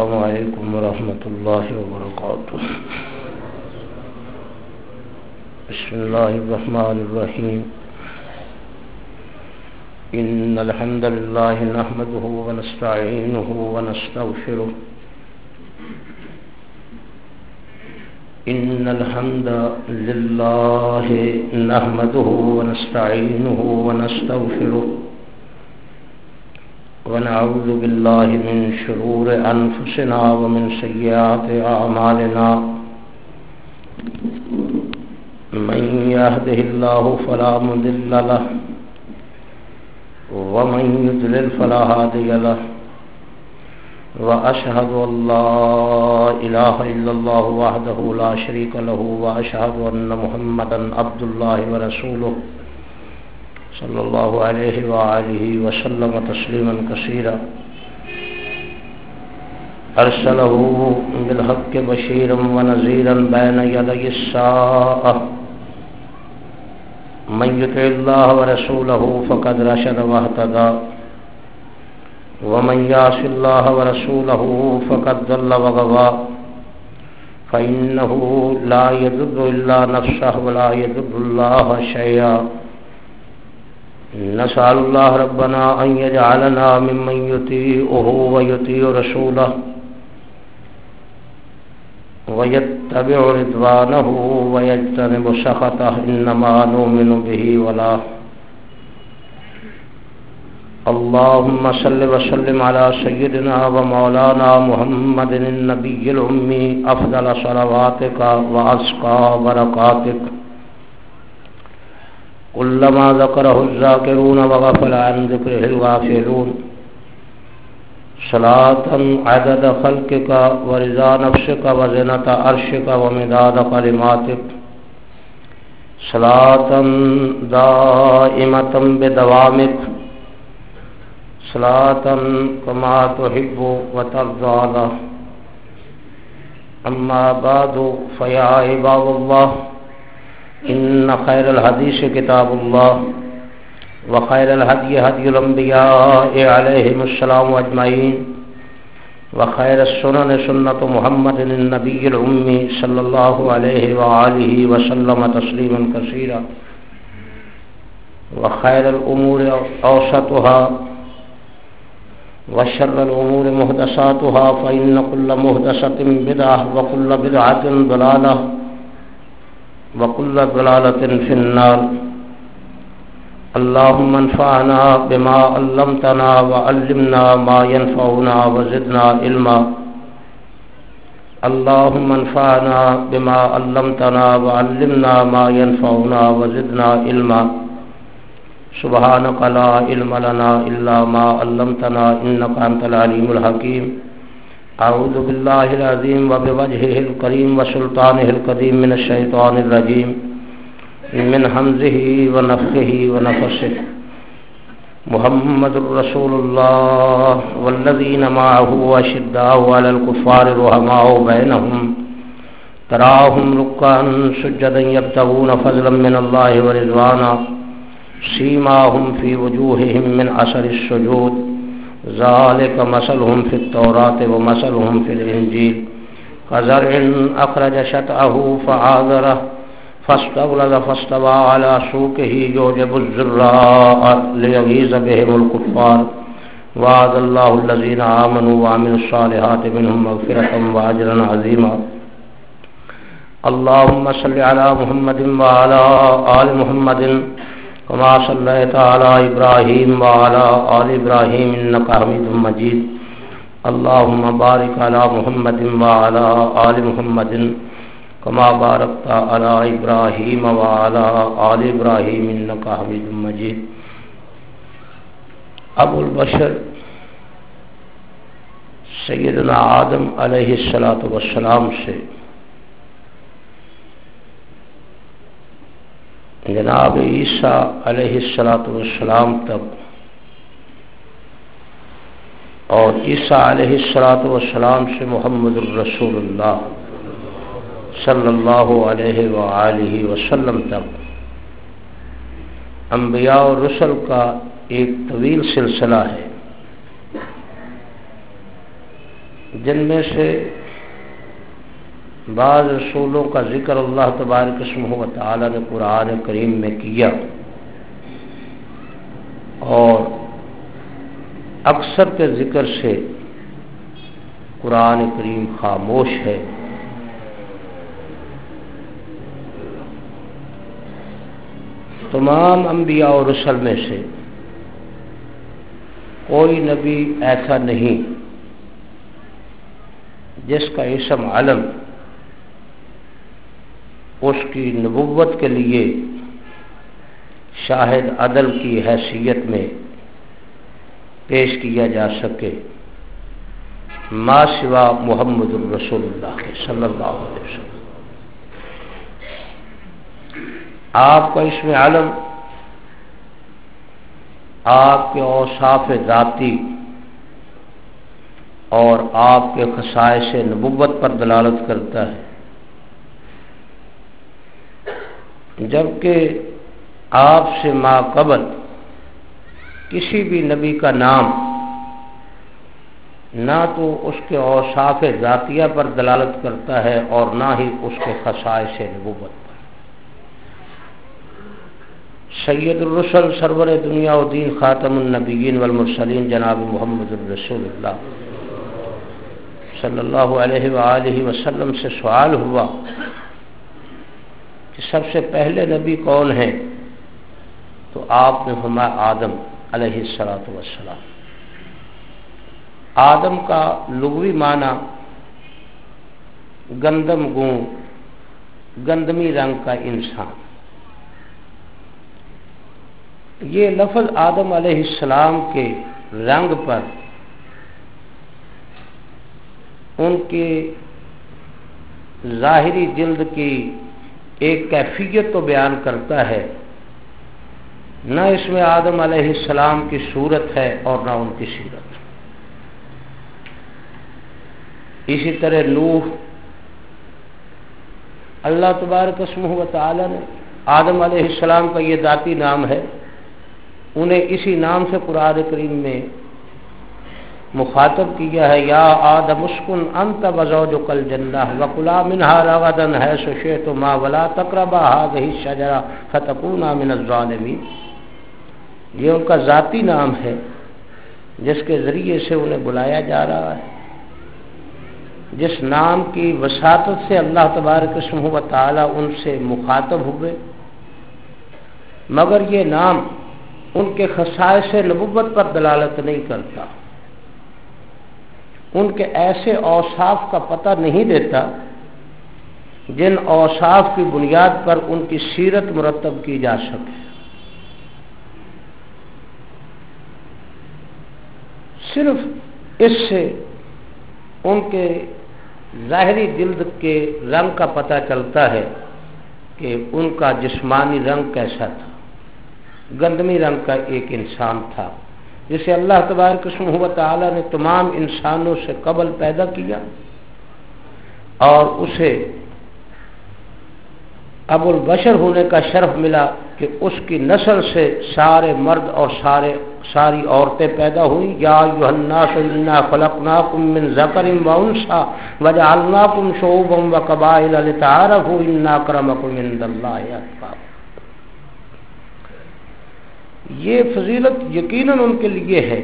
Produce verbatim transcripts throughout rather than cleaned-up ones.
السلام علیکم ورحمۃ اللہ وبرکاتہ۔ بسم اللہ الرحمن الرحیم۔ ان الحمد للہ نحمده ونستعینه ونستغفره۔ ان الحمد للہ نحمده ونستعینه ونستغفره ونعوذ باللہ من شرور انفسنا ومن سیئات اعمالنا، من يهده الله فلا مضل له ومن يضلل فلا هادي له، واشهد ان لا اله الا الله وحده لا شريك له، واشهد ان محمدا عبد الله ورسوله صلی اللہ علیہ وآلہ وسلم تسلیما کثیرا، ارسلہ بالحق بشیرا ونذیرا بین یدی الساعة، من یطع اللہ ورسولہ فقد رشد واہتدی، ومن یعص اللہ ورسولہ فقد ضل وغوی، فإنہ لا یضر الا نفسہ ولا یضر اللہ شیئا۔ نسأل الله ربنا أن يجعلنا ممن يطيعه ويطيع رسوله ويتبع رضوانه ويجتنب سخطه، إنما نؤمن به ولا۔ اللهم صل وسلم على سيدنا ومولانا محمد النبي الأمي، أفضل صلواتك وأزكى بركاتك، كلما ذكره الذاكرون وغفل عن ذكره الغافلون، صلاة عدد خلقك ورضا نفسك وزنة عرشك ومداد كلماتك، صلاة دائمة بدوامك، صلاة كما تحب وترضى. أما بعد، فيا عباد الله، ان خیر الحدیث کتاب اللہ، وخیر الہدی ہدی الانبیاء علیہم السلام اجمعین، وخیر السنن سنت محمد النبی الامی صلی اللہ علیہ وآلہ وسلم تسلیما کثیرا، وخیر الامور اوسطها وشر الامور محدثاتها، فإن كل محدثة بدعة وكل بدعة ضلالة وكل ضلالة في النار۔ اللهم انفعنا بما علمتنا وعلمنا ما ينفعنا وزدنا علما۔ اللهم انفعنا بما علمتنا وعلمنا ما ينفعنا وزدنا علما۔ سبحانك لا علم لنا إلا ما علمتنا إنك أنت العليم الحكيم۔ اعوذ باللہ العظیم وبوجہہ الکریم وسلطانہ القدیم من الشیطان الرجیم، من حمزہ ونفخہ ونفثہ۔ محمد رسول اللہ والذین معہ اشداء علی الکفار رحماء بینہم، تراہم رکعا سجدا یبتغون فضلا من اللہ ورضوانا، سیماہم فی وجوہہم من اثر السجود، ذالک مثلهم فی التوراۃ ومثلهم فی الانجیل، کزرع اخرج شطأہ فآزرہ فاستغلظ فاستوى علی سوقہ یعجب الزراء لیغیظ بہم الکفار، وعد اللہ الذین آمنوا وعملوا الصالحات منہم مغفرۃ واجرا عظیما۔ اللہم صل علی محمد وعلی آل محمد كما صليت على إبراهيم وعلى آل إبراهيم إنك حميد مجيد۔ اللهم بارك على محمد وعلى آل محمد كما باركت على إبراهيم وعلى آل إبراهيم إنك حميد مجيد۔ ابو البشر سیدنا آدم علیہ الصلاۃ والسلام سے جناب عیسیٰ علیہ الصلاۃ والسلام تک، اور عیسیٰ علیہ الصلاۃ والسلام سے محمد الرسول اللہ صلی اللہ علیہ وآلہ وسلم تک انبیاء اور رسل کا ایک طویل سلسلہ ہے جن میں سے بعض رسولوں کا ذکر اللہ تبارک اسمہ و تعالی نے قرآن کریم میں کیا اور اکثر کے ذکر سے قرآن کریم خاموش ہے۔ تمام انبیاء اور رسل میں سے کوئی نبی ایسا نہیں جس کا اسم علم اس کی نبوت کے لیے شاہد عدل کی حیثیت میں پیش کیا جا سکے ما سوا محمد الرسول اللہ صلی اللہ علیہ وسلم۔ آپ کا اسم علم آپ کے اوصاف ذاتی اور آپ کے خصائص نبوت پر دلالت کرتا ہے، جبکہ آپ سے ما قبل کسی بھی نبی کا نام نہ تو اس کے اوصاف ذاتیہ پر دلالت کرتا ہے اور نہ ہی اس کے خصائص نبوت پر۔ سید الرسل سرور دنیا و دین خاتم النبیین والمرسلین جناب محمد الرسول اللہ صلی اللہ علیہ وآلہ وسلم سے سوال ہوا کہ سب سے پہلے نبی کون ہیں؟ تو آپ نے فرمایا آدم علیہ الصلوۃ والسلام۔ آدم کا لغوی معنی گندم گوں، گندمی رنگ کا انسان۔ یہ لفظ آدم علیہ السلام کے رنگ پر ان کی ظاہری جلد کی ایک کیفیت تو بیان کرتا ہے، نہ اس میں آدم علیہ السلام کی صورت ہے اور نہ ان کی سیرت۔ اسی طرح نوح، اللہ تبارک اسمہ و تعالی نے آدم علیہ السلام کا یہ ذاتی نام ہے، انہیں اسی نام سے قرآن کریم میں مخاطب کیا ہے، یا آدم اسکن انت وزوجک الجنہ وکلا منہا رغدا حیث شئتما ولا تقربا ہذہ الشجرہ فتکونا من الظالمین۔ یہ ان کا ذاتی نام ہے جس کے ذریعے سے انہیں بلایا جا رہا ہے، جس نام کی وساطت سے اللہ تبارک اسمہ و تعالی ان سے مخاطب ہوئے، مگر یہ نام ان کے خصائص نبوت پر دلالت نہیں کرتا، ان کے ایسے اوصاف کا پتہ نہیں دیتا جن اوصاف کی بنیاد پر ان کی سیرت مرتب کی جا سکے۔ صرف اس سے ان کے ظاہری جلد کے رنگ کا پتہ چلتا ہے کہ ان کا جسمانی رنگ کیسا تھا، گندمی رنگ کا ایک انسان تھا جسے اللہ تبارک اسمہ و تعالی نے تمام انسانوں سے قبل پیدا کیا اور اسے ابو البشر ہونے کا شرف ملا کہ اس کی نسل سے سارے مرد اور سارے ساری عورتیں پیدا ہوئیں۔ یا ایھا الناس انا خلقناکم من ذکر و انثی وجعلناکم شعوبا وقبائل لتعارفوا ان اکرمکم عند اللہ اتقاکم۔ یہ فضیلت یقیناً ان کے لیے ہے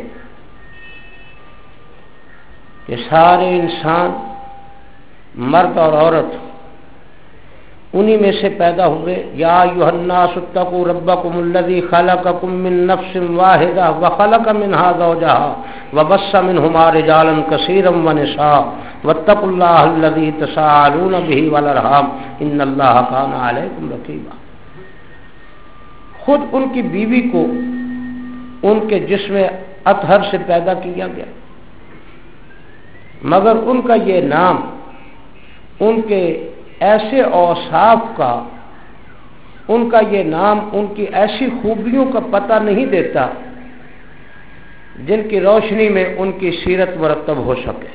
کہ سارے انسان مرد اور عورت انہی میں سے پیدا ہوئے۔ یا ایھا الناس اتقوا ربکم الذی خلقکم من نفس واحدہ وخلق منہا زوجہا وبث منہما رجالا کثیرا ونساء واتقوا اللہ الذی تساءلون بہ والارحام ان اللہ کان علیکم رقیبا۔ خود ان کی بیوی کو ان کے جسم اطہر سے پیدا کیا گیا، مگر ان کا یہ نام ان کے ایسے اوصاف کا، ان کا یہ نام ان کی ایسی خوبیوں کا پتہ نہیں دیتا جن کی روشنی میں ان کی سیرت مرتب ہو سکے۔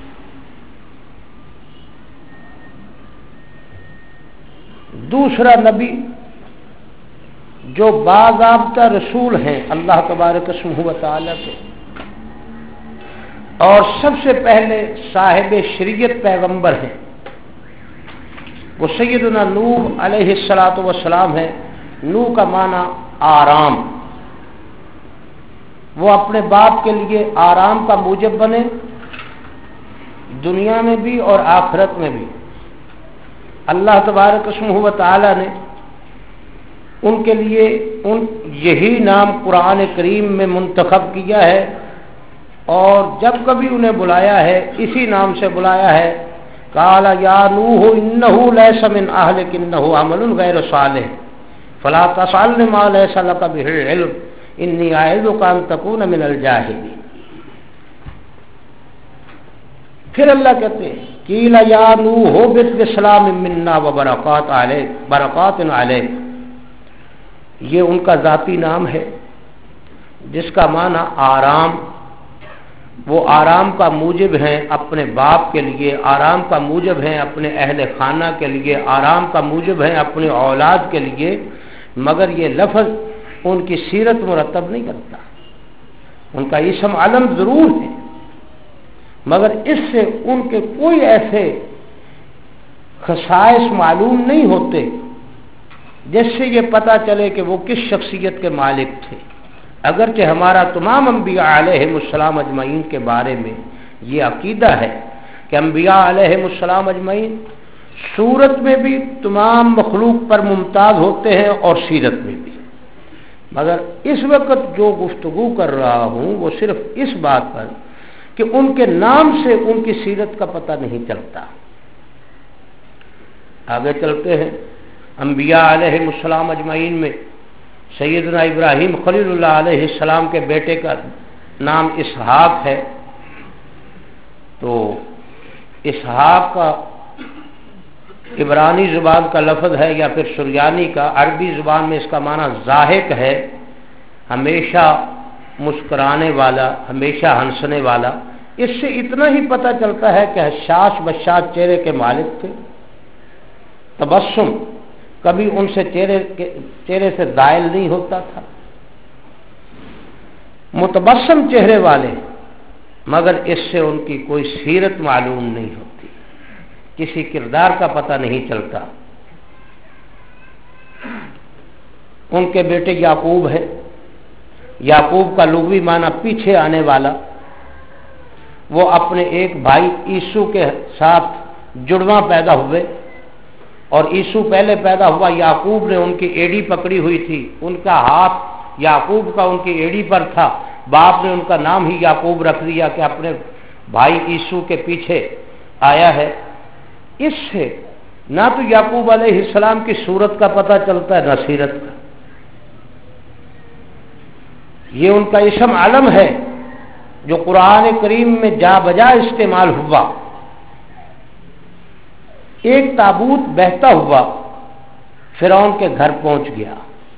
دوسرا نبی جو باضابطہ رسول ہیں اللہ تبارک اسمہ و تعالی کے، اور سب سے پہلے صاحب شریعت پیغمبر ہیں وہ سیدنا نوح علیہ الصلوۃ والسلام ہے۔ نوح کا معنی آرام، وہ اپنے باپ کے لیے آرام کا موجب بنے، دنیا میں بھی اور آخرت میں بھی۔ اللہ تبارک اسمہ و تعالی نے ان کے لیے ان یہی نام قرآن کریم میں منتخب کیا ہے، اور جب کبھی انہیں بلایا ہے اسی نام سے بلایا ہے۔ قال یا نوح انہ لیس من اہلک انہ عمل غیر صالح فلا تسألنی ما لیس لک بہ علم انی اعظک ان تکون من الجاہلین۔ پھر اللہ کہتے ہیں قیل یا نوح اہبط بسلام منا وبرکات علیک برکات علیک، یہ ان کا ذاتی نام ہے جس کا معنی آرام، وہ آرام کا موجب ہیں اپنے باپ کے لیے، آرام کا موجب ہیں اپنے اہل خانہ کے لیے، آرام کا موجب ہیں اپنی اولاد کے لیے، مگر یہ لفظ ان کی سیرت مرتب نہیں کرتا۔ ان کا اسم علم ضرور ہے، مگر اس سے ان کے کوئی ایسے خصائص معلوم نہیں ہوتے جس سے یہ پتہ چلے کہ وہ کس شخصیت کے مالک تھے، اگرچہ ہمارا تمام انبیاء علیہم السلام اجمعین کے بارے میں یہ عقیدہ ہے کہ انبیاء علیہم السلام اجمعین صورت میں بھی تمام مخلوق پر ممتاز ہوتے ہیں اور سیرت میں بھی، مگر اس وقت جو گفتگو کر رہا ہوں وہ صرف اس بات پر کہ ان کے نام سے ان کی سیرت کا پتہ نہیں چلتا۔ آگے چلتے ہیں، انبیاء علیہم السلام اجمعین میں سیدنا ابراہیم خلیل اللہ علیہ السلام کے بیٹے کا نام اسحاق ہے، تو اسحاق کا عبرانی زبان کا لفظ ہے یا پھر سریانی کا، عربی زبان میں اس کا معنی ضاحک ہے، ہمیشہ مسکرانے والا، ہمیشہ ہنسنے والا۔ اس سے اتنا ہی پتہ چلتا ہے کہ حشاش بشاش چہرے کے مالک تھے، تبسم کبھی ان سے چہرے کے چہرے سے زائل نہیں ہوتا تھا، متبسم چہرے والے، مگر اس سے ان کی کوئی سیرت معلوم نہیں ہوتی، کسی کردار کا پتہ نہیں چلتا۔ ان کے بیٹے یعقوب ہیں، یعقوب کا لغوی معنی پیچھے آنے والا، وہ اپنے ایک بھائی عیسو کے ساتھ جڑواں پیدا ہوئے، اور عیسو پہلے پیدا ہوا، یعقوب نے ان کی ایڑی پکڑی ہوئی تھی، ان کا ہاتھ یعقوب کا ان کی ایڑی پر تھا، باپ نے ان کا نام ہی یعقوب رکھ دیا کہ اپنے بھائی عیسو کے پیچھے آیا ہے۔ اس سے نہ تو یعقوب علیہ السلام کی صورت کا پتہ چلتا ہے نہ سیرت کا، یہ ان کا اسم علم ہے جو قرآن کریم میں جا بجا استعمال ہوا۔ ایک تابوت بہتا ہوا فرعون کے گھر پہنچ گیا،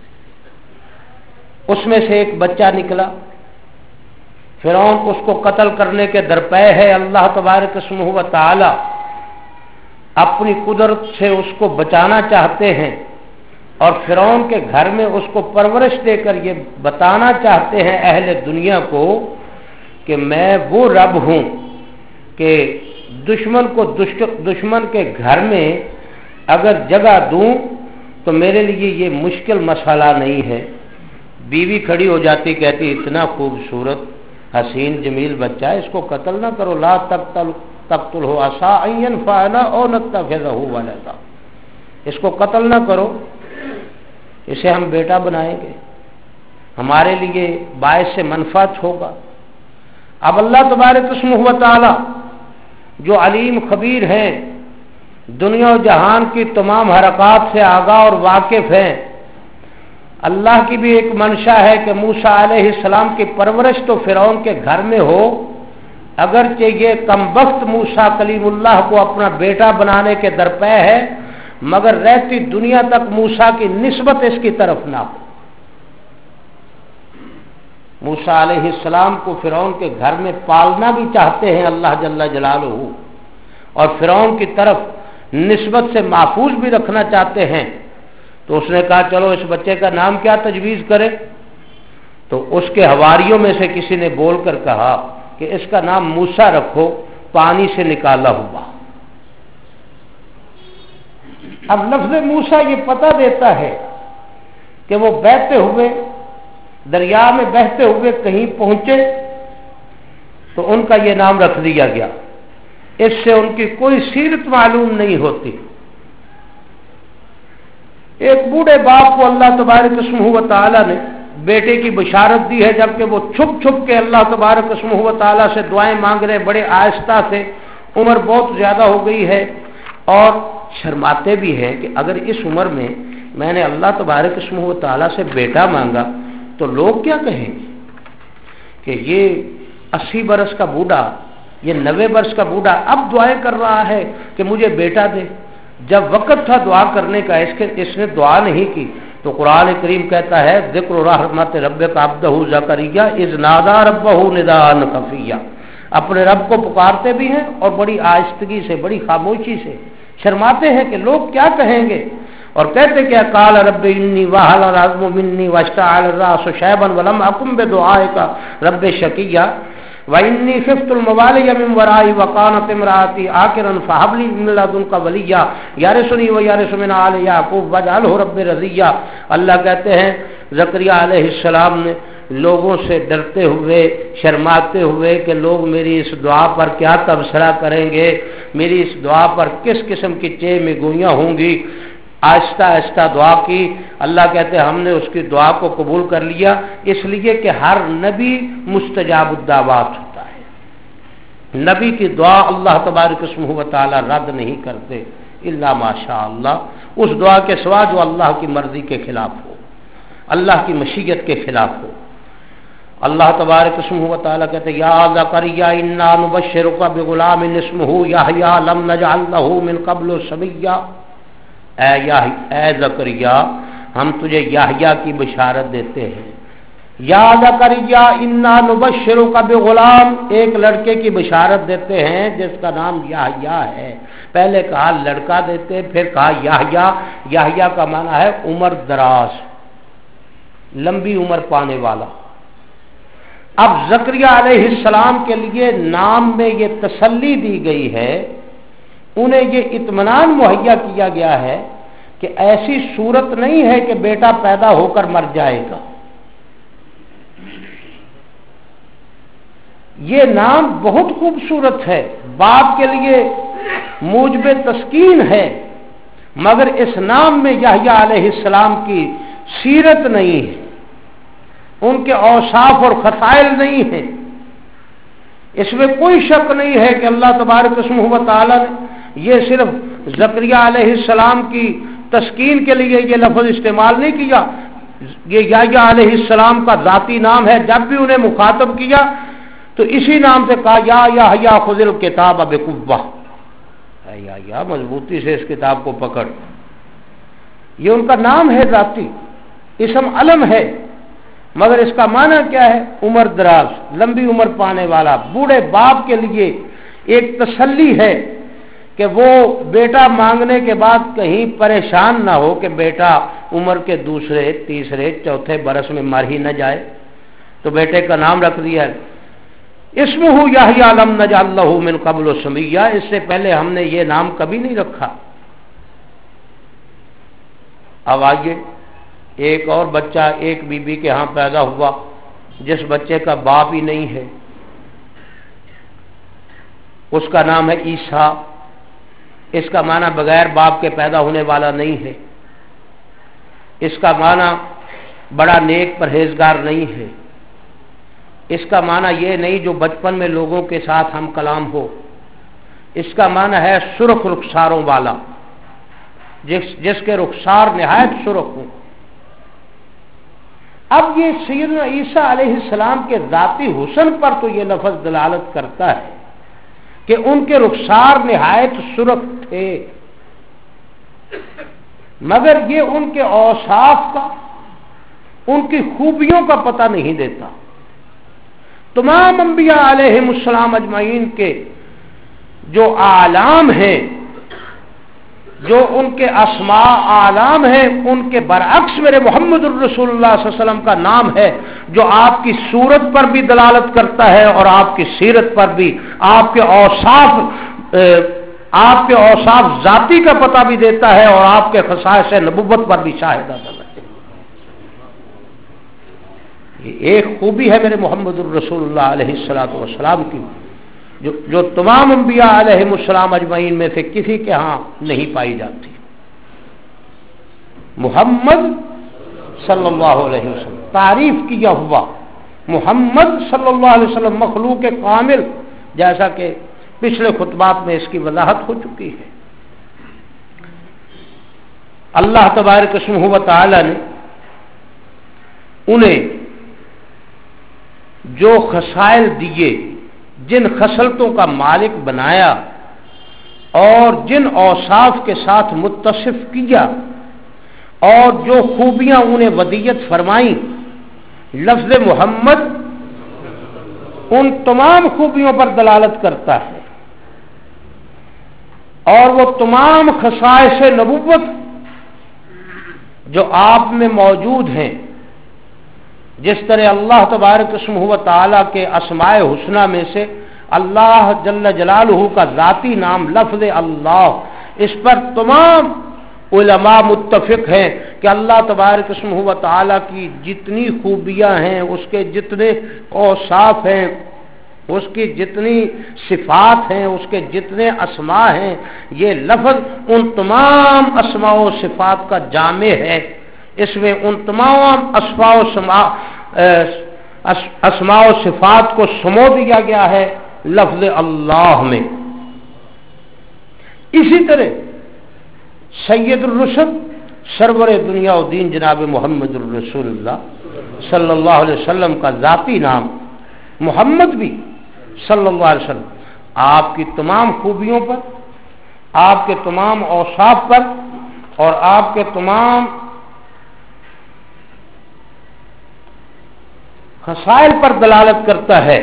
اس میں سے ایک بچہ نکلا، فرعون اس کو قتل کرنے کے درپے ہے، اللہ تبارک اسمہ و تعالی اپنی قدرت سے اس کو بچانا چاہتے ہیں، اور فرعون کے گھر میں اس کو پرورش دے کر یہ بتانا چاہتے ہیں اہل دنیا کو کہ میں وہ رب ہوں کہ دشمن کو دشمن کے گھر میں اگر جگہ دوں تو میرے لیے یہ مشکل مسئلہ نہیں ہے۔ بیوی کھڑی ہو جاتی، کہتی اتنا خوبصورت حسین جمیل بچہ ہے، اس کو قتل نہ کرو، لا تقتل تقتل ہو عسى ان ينفعنا او نتخذه ولدا، اس کو قتل نہ کرو، اسے ہم بیٹا بنائیں گے، ہمارے لیے باعث سے منفعت ہوگا۔ اب اللہ تبارک اسمہ و تعالی جو علیم خبیر ہیں، دنیا و جہان کی تمام حرکات سے آگاہ اور واقف ہیں، اللہ کی بھی ایک منشا ہے کہ موسیٰ علیہ السلام کی پرورش تو فرعون کے گھر میں ہو، اگرچہ یہ کم بخت موسیٰ کلیم اللہ کو اپنا بیٹا بنانے کے درپے ہے، مگر رہتی دنیا تک موسیٰ کی نسبت اس کی طرف نہ ہو۔ موسیٰ علیہ السلام کو فرعون کے گھر میں پالنا بھی چاہتے ہیں اللہ جل جلالہ، اور فرعون کی طرف نسبت سے محفوظ بھی رکھنا چاہتے ہیں، تو اس نے کہا چلو اس بچے کا نام کیا تجویز کرے، تو اس کے حواریوں میں سے کسی نے بول کر کہا کہ اس کا نام موسیٰ رکھو، پانی سے نکالا ہوا۔ اب لفظ موسیٰ یہ پتہ دیتا ہے کہ وہ بہتے ہوئے دریا میں بہتے ہوئے کہیں پہنچے تو ان کا یہ نام رکھ دیا گیا، اس سے ان کی کوئی سیرت معلوم نہیں ہوتی۔ ایک بوڑھے باپ کو اللہ تبارک اسمہ و تعالیٰ نے بیٹے کی بشارت دی ہے، جبکہ وہ چھپ چھپ کے اللہ تبارک اسمہ و تعالیٰ سے دعائیں مانگ رہے، بڑے آہستہ سے، عمر بہت زیادہ ہو گئی ہے اور شرماتے بھی ہیں کہ اگر اس عمر میں میں نے اللہ تبارک اسمہ و تعالیٰ سے بیٹا مانگا تو لوگ کیا کہیں گے کہ یہ اسی برس کا بوڑھا، یہ نوے برس کا بوڑھا اب دعائیں کر رہا ہے کہ مجھے بیٹا دے، جب وقت تھا دعا کرنے کا اس کے اس نے دعا نہیں کی۔ تو قرآن کریم کہتا ہے ذکر رحمت ربک عبدہ زکریا اذ نادى ربہ نداء خفیا، اپنے رب کو پکارتے بھی ہیں اور بڑی آہستگی سے، بڑی خاموشی سے، شرماتے ہیں کہ لوگ کیا کہیں گے، اور کہتے کیا قال رب انی وہن العظم منی واشتعل الراس شیبا ولم اکن بدعائک رب شقیا وانی خفت الموالي من ورائي وكانت امرأتي عاقرا فهب لي من لدنك وليا يرثني ويرث من آل يعقوب واجعله رب رضيا۔ اللہ کہتے ہیں زکریا علیہ السلام نے لوگوں سے ڈرتے ہوئے، شرماتے ہوئے کہ لوگ میری اس دعا پر کیا تبصرہ کریں گے، میری اس دعا پر کس قسم کی چہ میں گوئیاں ہوں گی، آہستہ آہستہ دعا کی۔ اللہ کہتے ہیں ہم نے اس کی دعا کو قبول کر لیا، اس لیے کہ ہر نبی مستجاب الدعوات ہوتا ہے، نبی کی دعا اللہ تبارک اسمہ و تعالی رد نہیں کرتے الا ماشاء اللہ، اس دعا کے سوا جو اللہ کی مرضی کے خلاف ہو، اللہ کی مشیت کے خلاف ہو۔ اللہ تبارک اسمہ و تعالی کہتے ہیں یا زکریا انا نبشرک بغلام اسمہ یحییٰ لم نجعل له من قبل سمیا، اے اے زکریا ہم تجھے یحییٰ کی بشارت دیتے ہیں، یا زکریا انا نبشرک بغلام، ایک لڑکے کی بشارت دیتے ہیں جس کا نام یحییٰ ہے۔ پہلے کہا لڑکا دیتے، پھر کہا یحییٰ، یحییٰ کا معنی ہے عمر دراز، لمبی عمر پانے والا۔ اب زکریا علیہ السلام کے لیے نام میں یہ تسلی دی گئی ہے، انہیں یہ اطمینان مہیا کیا گیا ہے کہ ایسی صورت نہیں ہے کہ بیٹا پیدا ہو کر مر جائے گا۔ یہ نام بہت خوبصورت ہے، باپ کے لیے موجب تسکین ہے، مگر اس نام میں یحییٰ علیہ السلام کی سیرت نہیں ہے، ان کے اوصاف اور خصائل نہیں ہیں، اس میں کوئی شک نہیں ہے کہ اللہ تبارک اسمہ و تعالی نے یہ صرف زکریا علیہ السلام کی تسکین کے لیے یہ لفظ استعمال نہیں کیا، یہ یحییٰ علیہ السلام کا ذاتی نام ہے۔ جب بھی انہیں مخاطب کیا تو اسی نام سے کہا یا یحییٰ خذ الکتاب بقوہ، اے یحییٰ مضبوطی سے اس کتاب کو پکڑ۔ یہ ان کا نام ہے ذاتی، اسم علم ہے، مگر اس کا معنی کیا ہے؟ عمر دراز، لمبی عمر پانے والا۔ بوڑھے باپ کے لیے ایک تسلی ہے کہ وہ بیٹا مانگنے کے بعد کہیں پریشان نہ ہو کہ بیٹا عمر کے دوسرے تیسرے چوتھے برس میں مر ہی نہ جائے، تو بیٹے کا نام رکھ دیا ہے اسمہ یحییٰ لم نجعل له من قبل سمیا، اس سے پہلے ہم نے یہ نام کبھی نہیں رکھا۔ اب آئیے، ایک اور بچہ ایک بی بی کے ہاں پیدا ہوا جس بچے کا باپ ہی نہیں ہے، اس کا نام ہے عیسیٰ۔ اس کا معنی بغیر باپ کے پیدا ہونے والا نہیں ہے، اس کا معنی بڑا نیک پرہیزگار نہیں ہے، اس کا معنی یہ نہیں جو بچپن میں لوگوں کے ساتھ ہم کلام ہو، اس کا معنی ہے سرخ رخساروں والا، جس جس کے رخسار نہایت سرخ ہوں۔ اب یہ سیدنا عیسیٰ علیہ السلام کے ذاتی حسن پر تو یہ لفظ دلالت کرتا ہے کہ ان کے رخسار نہایت سرخ تھے، مگر یہ ان کے اوصاف کا، ان کی خوبیوں کا پتہ نہیں دیتا۔ تمام انبیاء علیہم السلام اجمعین کے جو اعلام ہیں، جو ان کے اسماء اعلام ہیں ان کے برعکس میرے محمد الرسول اللہ صلی اللہ علیہ وسلم کا نام ہے، جو آپ کی صورت پر بھی دلالت کرتا ہے اور آپ کی سیرت پر بھی، آپ کے اوصاف آپ کے اوصاف ذاتی کا پتہ بھی دیتا ہے اور آپ کے خصائص نبوت پر بھی شاہد ہے۔ یہ ایک خوبی ہے میرے محمد الرسول اللہ علیہ الصلوۃ والسلام کی، جو جو تمام انبیاء علیہ السلام اجمعین میں سے کسی کے ہاں نہیں پائی جاتی۔ محمد صلی اللہ علیہ وسلم تعریف کیا ہوا، محمد صلی اللہ علیہ وسلم مخلوق کامل، جیسا کہ پچھلے خطبات میں اس کی وضاحت ہو چکی ہے۔ اللہ تبارک اسمہ و تعالی نے انہیں جو خصائل دیے، جن خصلتوں کا مالک بنایا اور جن اوصاف کے ساتھ متصف کیا اور جو خوبیاں انہیں ودیت فرمائیں، لفظ محمد ان تمام خوبیوں پر دلالت کرتا ہے، اور وہ تمام خصائص نبوت جو آپ میں موجود ہیں، جس طرح اللہ تبارک اسمہ و تعالیٰ کے اسماء حسنہ میں سے اللہ جل جلالہ کا ذاتی نام لفظ اللہ، اس پر تمام علماء متفق ہیں کہ اللہ تبارک اسمہ و تعالیٰ کی جتنی خوبیاں ہیں، اس کے جتنے اوصاف ہیں، اس کی جتنی صفات ہیں، اس کے جتنے اسماء ہیں، یہ لفظ ان تمام اسماء و صفات کا جامع ہے۔ اس میں ان تمام اسماء و اسماء و صفات کو سمو دیا گیا ہے لفظ اللہ میں۔ اسی طرح سید الرسل سرور دنیا و دین جناب محمد الرسول اللہ صلی اللہ علیہ وسلم کا ذاتی نام محمد بھی صلی اللہ علیہ وسلم آپ کی تمام خوبیوں پر، آپ کے تمام اوصاف پر اور آپ کے تمام خصائل پر دلالت کرتا ہے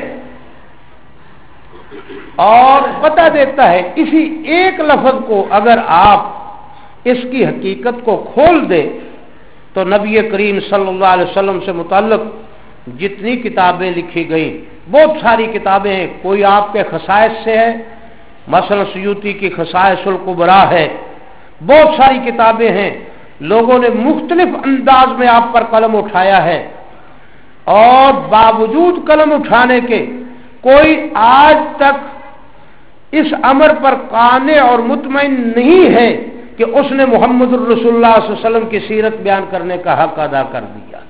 اور پتہ دیتا ہے۔ اسی ایک لفظ کو اگر آپ اس کی حقیقت کو کھول دیں تو نبی کریم صلی اللہ علیہ وسلم سے متعلق جتنی کتابیں لکھی گئیں، بہت ساری کتابیں ہیں، کوئی آپ کے خصائص سے ہے، مثلا سیوطی کی خصائص الکبریٰ ہے، بہت ساری کتابیں ہیں، لوگوں نے مختلف انداز میں آپ پر قلم اٹھایا ہے، اور باوجود قلم اٹھانے کے کوئی آج تک اس امر پر قانع اور مطمئن نہیں ہے کہ اس نے محمد الرسول اللہ صلی اللہ علیہ وسلم کی سیرت بیان کرنے کا حق ادا کر دیا۔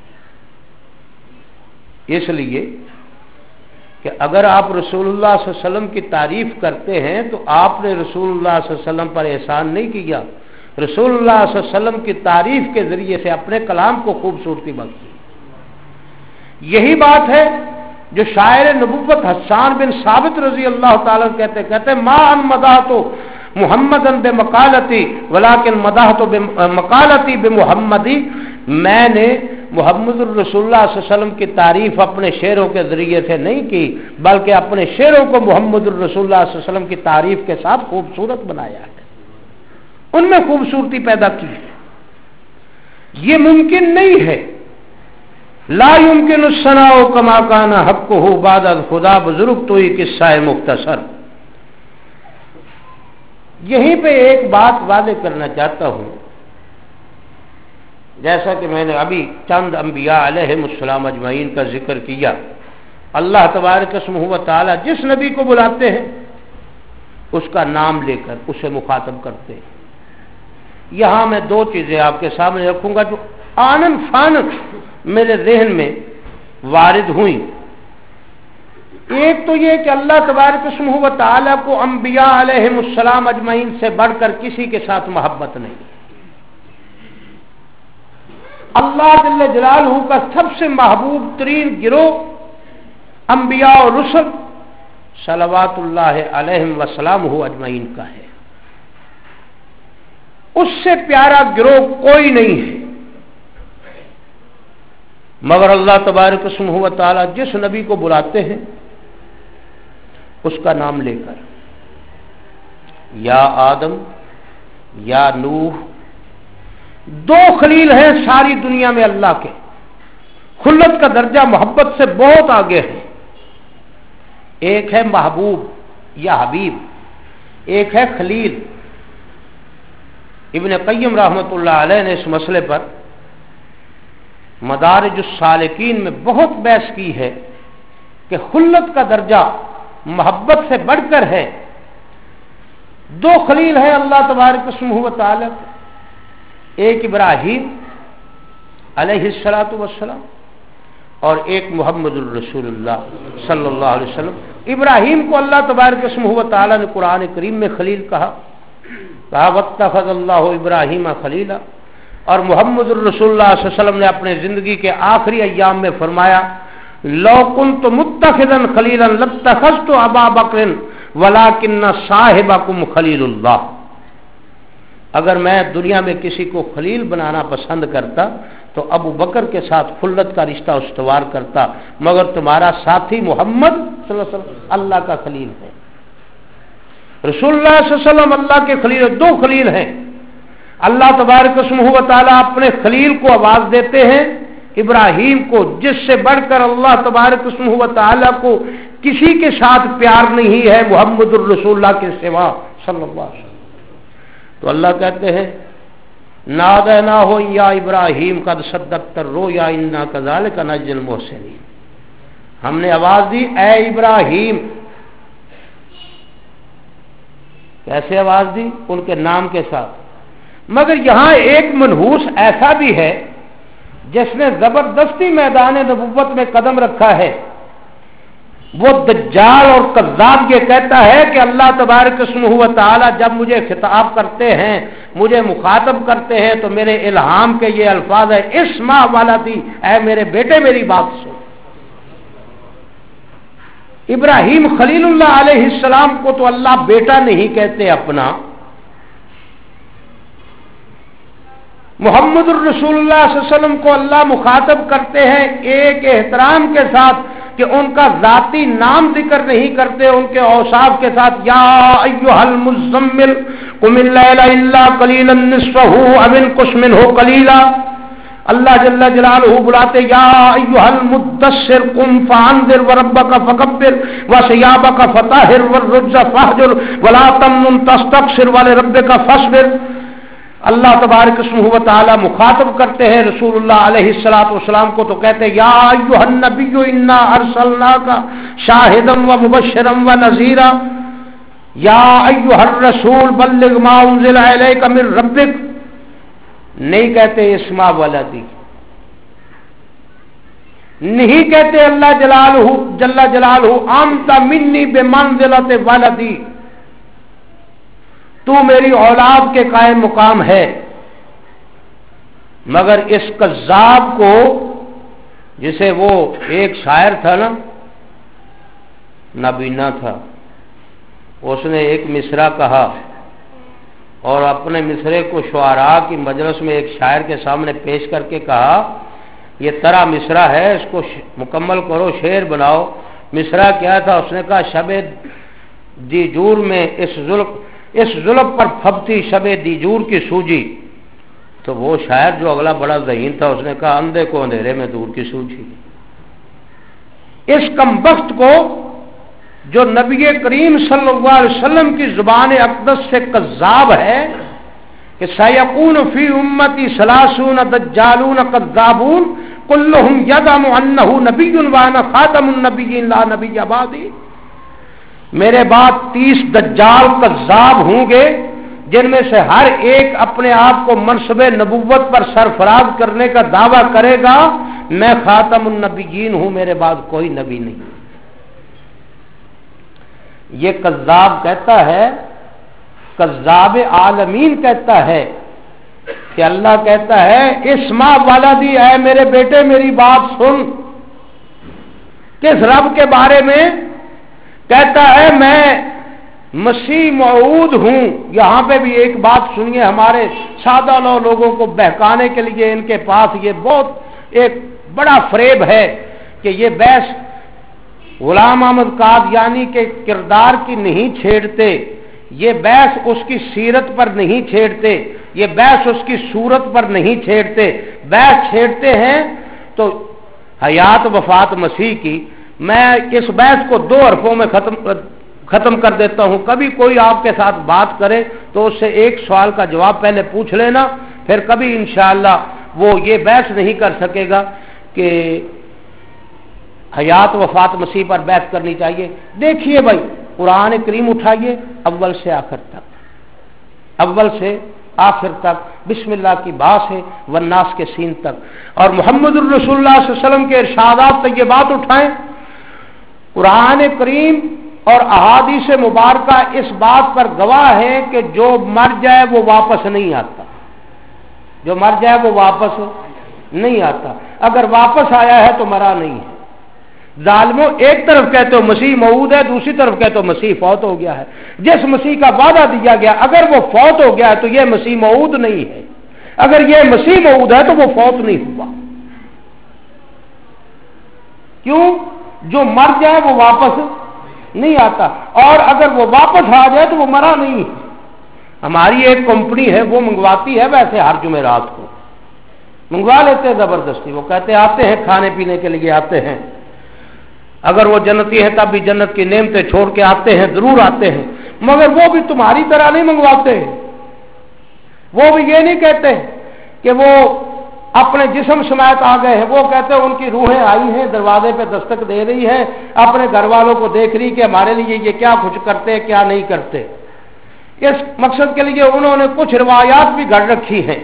اس لیے کہ اگر آپ رسول اللہ صلی اللہ علیہ وسلم کی تعریف کرتے ہیں تو آپ نے رسول اللہ صلی اللہ علیہ وسلم پر احسان نہیں کیا، رسول اللہ صلی اللہ علیہ وسلم کی تعریف کے ذریعے سے اپنے کلام کو خوبصورتی بخشی۔ یہی بات ہے جو شاعر نبوت حسان بن ثابت رضی اللہ تعالیٰ کہتے کہتے ما ان مدحت محمدن بمقالتی ولیکن مدحت مقالتی بمحمدی، میں نے محمد الرسول اللہ صلی اللہ علیہ وسلم کی تعریف اپنے شعروں کے ذریعے سے نہیں کی، بلکہ اپنے شعروں کو محمد الرسول اللہ صلی اللہ علیہ وسلم کی تعریف کے ساتھ خوبصورت بنایا ہے، ان میں خوبصورتی پیدا کی ہے۔ یہ ممکن نہیں ہے، لا يمكن الثناء كما كان حقه بعد خدا بزرگ تو ہی قصہ مختصر۔ یہیں پہ ایک بات واضح کرنا چاہتا ہوں، جیسا کہ میں نے ابھی چند انبیاء علیہم السلام اجمعین کا ذکر کیا، اللہ تبارک اسمہ و تعالی جس نبی کو بلاتے ہیں اس کا نام لے کر اسے مخاطب کرتے ہیں۔ یہاں میں دو چیزیں آپ کے سامنے رکھوں گا جو آنن فانن میرے ذہن میں وارد ہوئی۔ ایک تو یہ کہ اللہ تبارک اسمہ و تعالی کو انبیاء علیہم السلام اجمعین سے بڑھ کر کسی کے ساتھ محبت نہیں۔ اللہ جل جلالہ کا سب سے محبوب ترین گروہ انبیاء اور رسل صلوات اللہ علیہم وسلامہ اجمعین کا ہے، اس سے پیارا گروہ کوئی نہیں ہے، مگر اللہ تبارک اسمہ و تعالی جس نبی کو بلاتے ہیں اس کا نام لے کر، یا آدم یا نوح، دو خلیل ہیں ساری دنیا میں اللہ کے، خلت کا درجہ محبت سے بہت آگے ہے. ایک ہے محبوب یا حبیب، ایک ہے خلیل. ابن قیم رحمۃ اللہ علیہ نے اس مسئلے پر مدارج السالکین میں بہت بحث کی ہے کہ خلت کا درجہ محبت سے بڑھ کر ہے. دو خلیل ہیں اللہ تبارک اسمہ و تعالی، ایک ابراہیم علیہ الصلوۃ والسلام اور ایک محمد الرسول اللہ صلی اللہ علیہ وسلم. ابراہیم کو اللہ تبارک اسمہ و تعالی نے قرآن کریم میں خلیل کہا، کہا واتخذ اللہ ابراہیم خلیلا، اور محمد الرسول اللہ صلی اللہ علیہ وسلم نے اپنے زندگی کے آخری ایام میں فرمایا لو کنت متخذا خلیلا لاتخذت ابا بکر ولکن صاحبکم خلیل اللہ. اگر میں دنیا میں کسی کو خلیل بنانا پسند کرتا تو ابو بکر کے ساتھ خلت کا رشتہ استوار کرتا، مگر تمہارا ساتھی محمد صلی اللہ علیہ وسلم اللہ کا خلیل ہے. رسول اللہ صلی اللہ علیہ وسلم اللہ کے خلیل، دو خلیل ہیں. اللہ تبارک اسمہ و تعالیٰ اپنے خلیل کو آواز دیتے ہیں ابراہیم کو، جس سے بڑھ کر اللہ تبارک اسمہ و تعالیٰ کو کسی کے ساتھ پیار نہیں ہے محمد الرسول اللہ کے سوا صلی اللہ علیہ وسلم. تو اللہ کہتے ہیں نادیناہ یا ابراہیم قد صدقت الرؤیا انا کذالک نجزی المحسنین. ہم نے آواز دی اے ابراہیم. کیسے آواز دی؟ ان کے نام کے ساتھ. مگر یہاں ایک منحوس ایسا بھی ہے جس نے زبردستی میدان نبوت میں قدم رکھا ہے. وہ دجال اور کذاب یہ کہتا ہے کہ اللہ تبارک اسمہ و تعالی جب مجھے خطاب کرتے ہیں، مجھے مخاطب کرتے ہیں تو میرے الہام کے یہ الفاظ ہے اسمع ولدی، اے میرے بیٹے میری بات سن. ابراہیم خلیل اللہ علیہ السلام کو تو اللہ بیٹا نہیں کہتے اپنا. محمد الرسول اللہ صلی اللہ علیہ وسلم کو اللہ مخاطب کرتے ہیں ایک احترام کے ساتھ کہ ان کا ذاتی نام ذکر نہیں کرتے، ان کے اوصاف کے ساتھ یا ایھا المزمل قم اللیل الا قلیلا نصفہ او انقص منہ قلیلا. اللہ جل جلالہ بلاتے یا ایھا المدثر قم فانذر وربک فکبر وثیابک فطہر والرجز فاہجر ولا تمنن تستکثر ولربک فاصبر. اللہ تبارک اسمہ و تعالی مخاطب کرتے ہیں رسول اللہ علیہ الصلوۃ والسلام کو تو کہتے ہیں یا ایھا النبی انا ارسلناک شاہدا ومبشرا ونذیرا یا ایھا الرسول بلغ ما انزل الیک من ربک. نہیں کہتے اسمع ولدی، نہیں کہتے اللہ جلالہ جل جلالہ انت منی بمنزلۃ ولدی، تو میری اولاد کے قائم مقام ہے. مگر اس کذاب کو، جسے وہ ایک شاعر تھا نا، نابینا تھا، اس نے ایک مصرع کہا اور اپنے مصرے کو شعراء کی مجلس میں ایک شاعر کے سامنے پیش کر کے کہا یہ ترا مصرع ہے، اس کو مکمل کرو، شعر بناؤ. مصرع کیا تھا؟ اس نے کہا شب دیجور میں اس ظلم اس ظلم پر پھبتی شب دیجور کی سوجی. تو وہ شاعر جو اگلا بڑا ذہین تھا اس نے کہا اندھے کو اندھیرے میں دور کی سوجی. اس کمبخت کو جو نبی کریم صلی اللہ علیہ وسلم کی زبان اقدس سے کذاب ہے کہ سیکون فی امتی ثلاثون دجالون کذابون کلہم یزعم انہ نبی وانا خاتم النبیین لا نبی بعدی. میرے بعد تیس دجال کذاب ہوں گے جن میں سے ہر ایک اپنے آپ کو منصب نبوت پر سرفراز کرنے کا دعویٰ کرے گا میں خاتم النبیین ہوں، میرے بعد کوئی نبی نہیں. یہ کذاب کہتا ہے، کذاب عالمین کہتا ہے کہ اللہ کہتا ہے اسمع ولدی، اے میرے بیٹے میری بات سن. کس رب کے بارے میں کہتا ہے؟ میں مسیح موعود ہوں. یہاں پہ بھی ایک بات سنیے، ہمارے سادہ لو لوگوں کو بہکانے کے لیے ان کے پاس یہ بہت ایک بڑا فریب ہے کہ یہ بحث غلام احمد قادیانی کے کردار کی نہیں چھیڑتے، یہ بحث اس کی سیرت پر نہیں چھیڑتے، یہ بحث اس کی صورت پر نہیں چھیڑتے، بحث چھیڑتے ہیں تو حیات وفات مسیح کی۔ میں اس بحث کو دو حرفوں میں ختم ختم کر دیتا ہوں۔ کبھی کوئی آپ کے ساتھ بات کرے تو اس سے ایک سوال کا جواب پہلے پوچھ لینا، پھر کبھی انشاءاللہ وہ یہ بحث نہیں کر سکے گا کہ حیات وفات مسیح پر بحث کرنی چاہیے۔ دیکھیے بھائی، قرآن کریم اٹھائیے اول سے آخر تک، اول سے آخر تک بسم اللہ کی با سے والناس کے سین تک، اور محمد الرسول اللہ صلی اللہ علیہ وسلم کے ارشادات تک یہ بات اٹھائیں۔ قرآن کریم اور احادیث مبارکہ اس بات پر گواہ ہے کہ جو مر جائے وہ واپس نہیں آتا، جو مر جائے وہ واپس نہیں آتا، اگر واپس آیا ہے تو مرا نہیں ہے۔ ظالموں، ایک طرف کہتے ہو مسیح موعود ہے، دوسری طرف کہتے ہو مسیح فوت ہو گیا ہے۔ جس مسیح کا وعدہ دیا گیا اگر وہ فوت ہو گیا ہے تو یہ مسیح موعود نہیں ہے، اگر یہ مسیح موعود ہے تو وہ فوت نہیں ہوا۔ کیوں؟ جو مر جائے وہ واپس نہیں آتا، اور اگر وہ واپس آ جائے تو وہ مرا نہیں ہے۔ ہماری ایک کمپنی ہے، وہ منگواتی ہے ویسے ہر جمعرات کو منگوا لیتے ہیں زبردستی، وہ کہتے آتے ہیں کھانے پینے کے لیے آتے ہیں، اگر وہ جنتی ہے تب بھی جنت کی نعمتیں چھوڑ کے آتے ہیں، ضرور آتے ہیں، مگر وہ بھی تمہاری طرح نہیں منگواتے ہیں۔ وہ بھی یہ نہیں کہتے کہ وہ اپنے جسم سمیت آ گئے ہیں، وہ کہتے ہیں ان کی روحیں آئی ہیں، دروازے پہ دستک دے رہی ہیں، اپنے گھر والوں کو دیکھ رہی کہ ہمارے لیے یہ کیا کچھ کرتے ہیں کیا نہیں کرتے۔ اس مقصد کے لیے انہوں نے کچھ روایات بھی گھڑ رکھی ہیں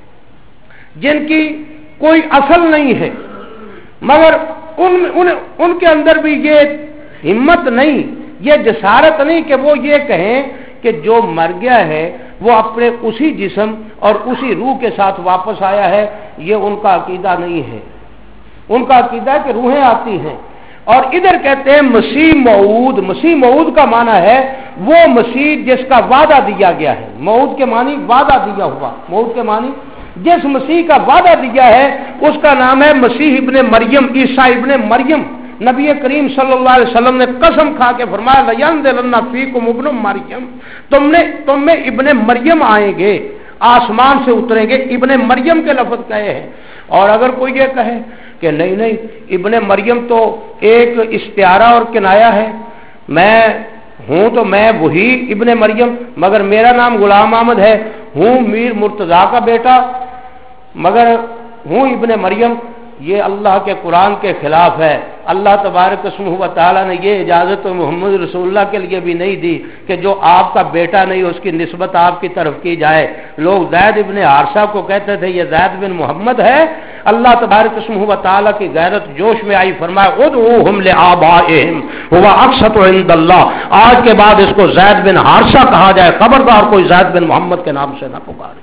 جن کی کوئی اصل نہیں ہے، مگر ان, ان, ان کے اندر بھی یہ ہمت نہیں، یہ جسارت نہیں کہ وہ یہ کہیں کہ جو مر گیا ہے وہ اپنے اسی جسم اور اسی روح کے ساتھ واپس آیا ہے۔ یہ ان کا عقیدہ نہیں ہے، ان کا عقیدہ ہے کہ روحیں آتی ہیں۔ اور ادھر کہتے ہیں مسیح موعود، مسیح موعود کا معنی ہے وہ مسیح جس کا وعدہ دیا گیا ہے۔ موعود کے معنی وعدہ دیا ہوا، موعود کے معنی جس مسیح کا وعدہ دیا ہے اس کا نام ہے مسیح ابن مریم، عیسیٰ ابن مریم۔ نبی کریم صلی اللہ علیہ وسلم نے قسم کھا کے فرمایا لَيَنزِلَنَّ فِيكُمْ ابْنُ مریم، تم نے تم میں ابن مریم آئیں گے، آسمان سے اتریں گے، ابن مریم کے لفظ کہے ہیں۔ اور اگر کوئی یہ کہے کہ نہیں نہیں ابن مریم تو ایک استعارہ اور کنایا ہے، میں ہوں تو میں وہی ابن مریم، مگر میرا نام غلام احمد ہے، ہوں میر مرتضیٰ کا بیٹا، مگر ہوں ابن مریم، یہ اللہ کے قرآن کے خلاف ہے۔ اللہ تبارک اسمہ و تعالیٰ نے یہ اجازت محمد رسول اللہ کے لیے بھی نہیں دی کہ جو آپ کا بیٹا نہیں اس کی نسبت آپ کی طرف کی جائے۔ لوگ زید ابن حارثہ کو کہتے تھے یہ زید بن محمد ہے، اللہ تبارک اسمہ و تعالیٰ کی غیرت جوش میں آئی، فرمایا ادعوہم لآبائہم هو اقسط عند اللہ، آج کے بعد اس کو زید بن حارثہ کہا جائے، خبردار کوئی زید بن محمد کے نام سے نہ پکارے۔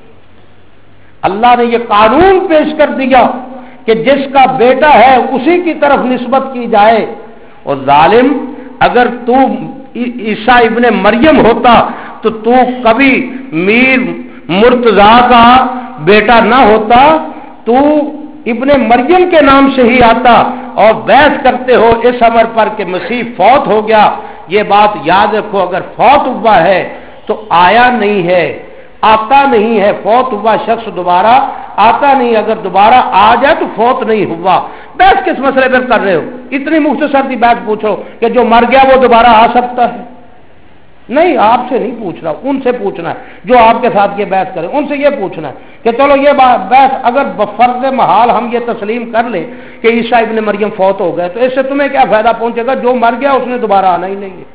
اللہ نے یہ قانون پیش کر دیا کہ جس کا بیٹا ہے اسی کی طرف نسبت کی جائے۔ اور ظالم، اگر تو عیسیٰ ابن مریم ہوتا تو تو کبھی میر مرتضیٰ کا بیٹا نہ ہوتا، تو ابن مریم کے نام سے ہی آتا اور بحث کرتے ہو اس امر پر کہ مسیح فوت ہو گیا۔ یہ بات یاد رکھو، اگر فوت ہوا ہے تو آیا نہیں ہے، آتا نہیں ہے، فوت ہوا شخص دوبارہ آتا نہیں، اگر دوبارہ آ جائے تو فوت نہیں ہوا۔ بحث کس مسئلے پر کر رہے ہو؟ اتنی مختصر سی بات پوچھو کہ جو مر گیا وہ دوبارہ آ سکتا ہے؟ نہیں، آپ سے نہیں پوچھ رہا، ان سے پوچھنا ہے جو آپ کے ساتھ یہ بحث کریں، ان سے یہ پوچھنا ہے کہ چلو یہ بحث اگر بفرض محال ہم یہ تسلیم کر لیں کہ عیسیٰ ابن مریم فوت ہو گئے تو اس سے تمہیں کیا فائدہ پہنچے گا؟ جو مر گیا اس نے دوبارہ آنا ہی نہیں ہے،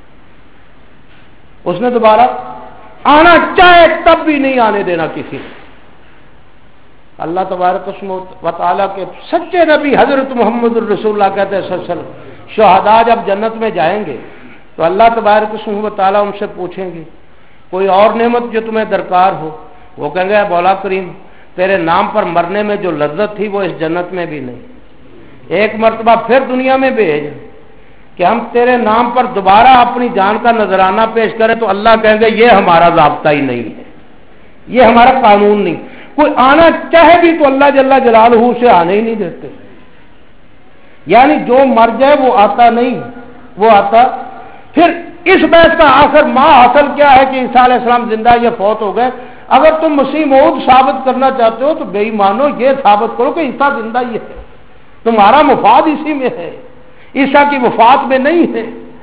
اس نے دوبارہ آنا چاہے تب بھی نہیں آنے دینا کسی۔ اللہ تبارک و تعالیٰ کے سچے نبی حضرت محمد الرسول اللہ کہتے ہیں صلی اللہ علیہ وسلم، شہداء جب جنت میں جائیں گے تو اللہ تبارک و تعالیٰ ان سے پوچھیں گے کوئی اور نعمت جو تمہیں درکار ہو؟ وہ کہیں گے اے مولا کریم، تیرے نام پر مرنے میں جو لذت تھی وہ اس جنت میں بھی نہیں، ایک مرتبہ پھر دنیا میں بھیج کہ ہم تیرے نام پر دوبارہ اپنی جان کا نذرانہ پیش کریں، تو اللہ کہیں گے یہ ہمارا ضابطہ ہی نہیں ہے، یہ ہمارا قانون نہیں، کوئی آنا چاہے بھی تو اللہ جل جلالہ سے آنے ہی نہیں دیتے۔ یعنی جو مر جائے وہ آتا نہیں، وہ آتا۔ پھر اس بحث کا آخر ماں حاصل کیا ہے کہ عیسیٰ علیہ السلام زندہ یا فوت ہو گئے؟ اگر تم مسیح موعود ثابت کرنا چاہتے ہو تو بے ایمانو یہ ثابت کرو کہ عیسیٰ زندہ ہی ہے، تمہارا مفاد اسی میں ہے، عیسیٰ کی وفات میں نہیں ہے۔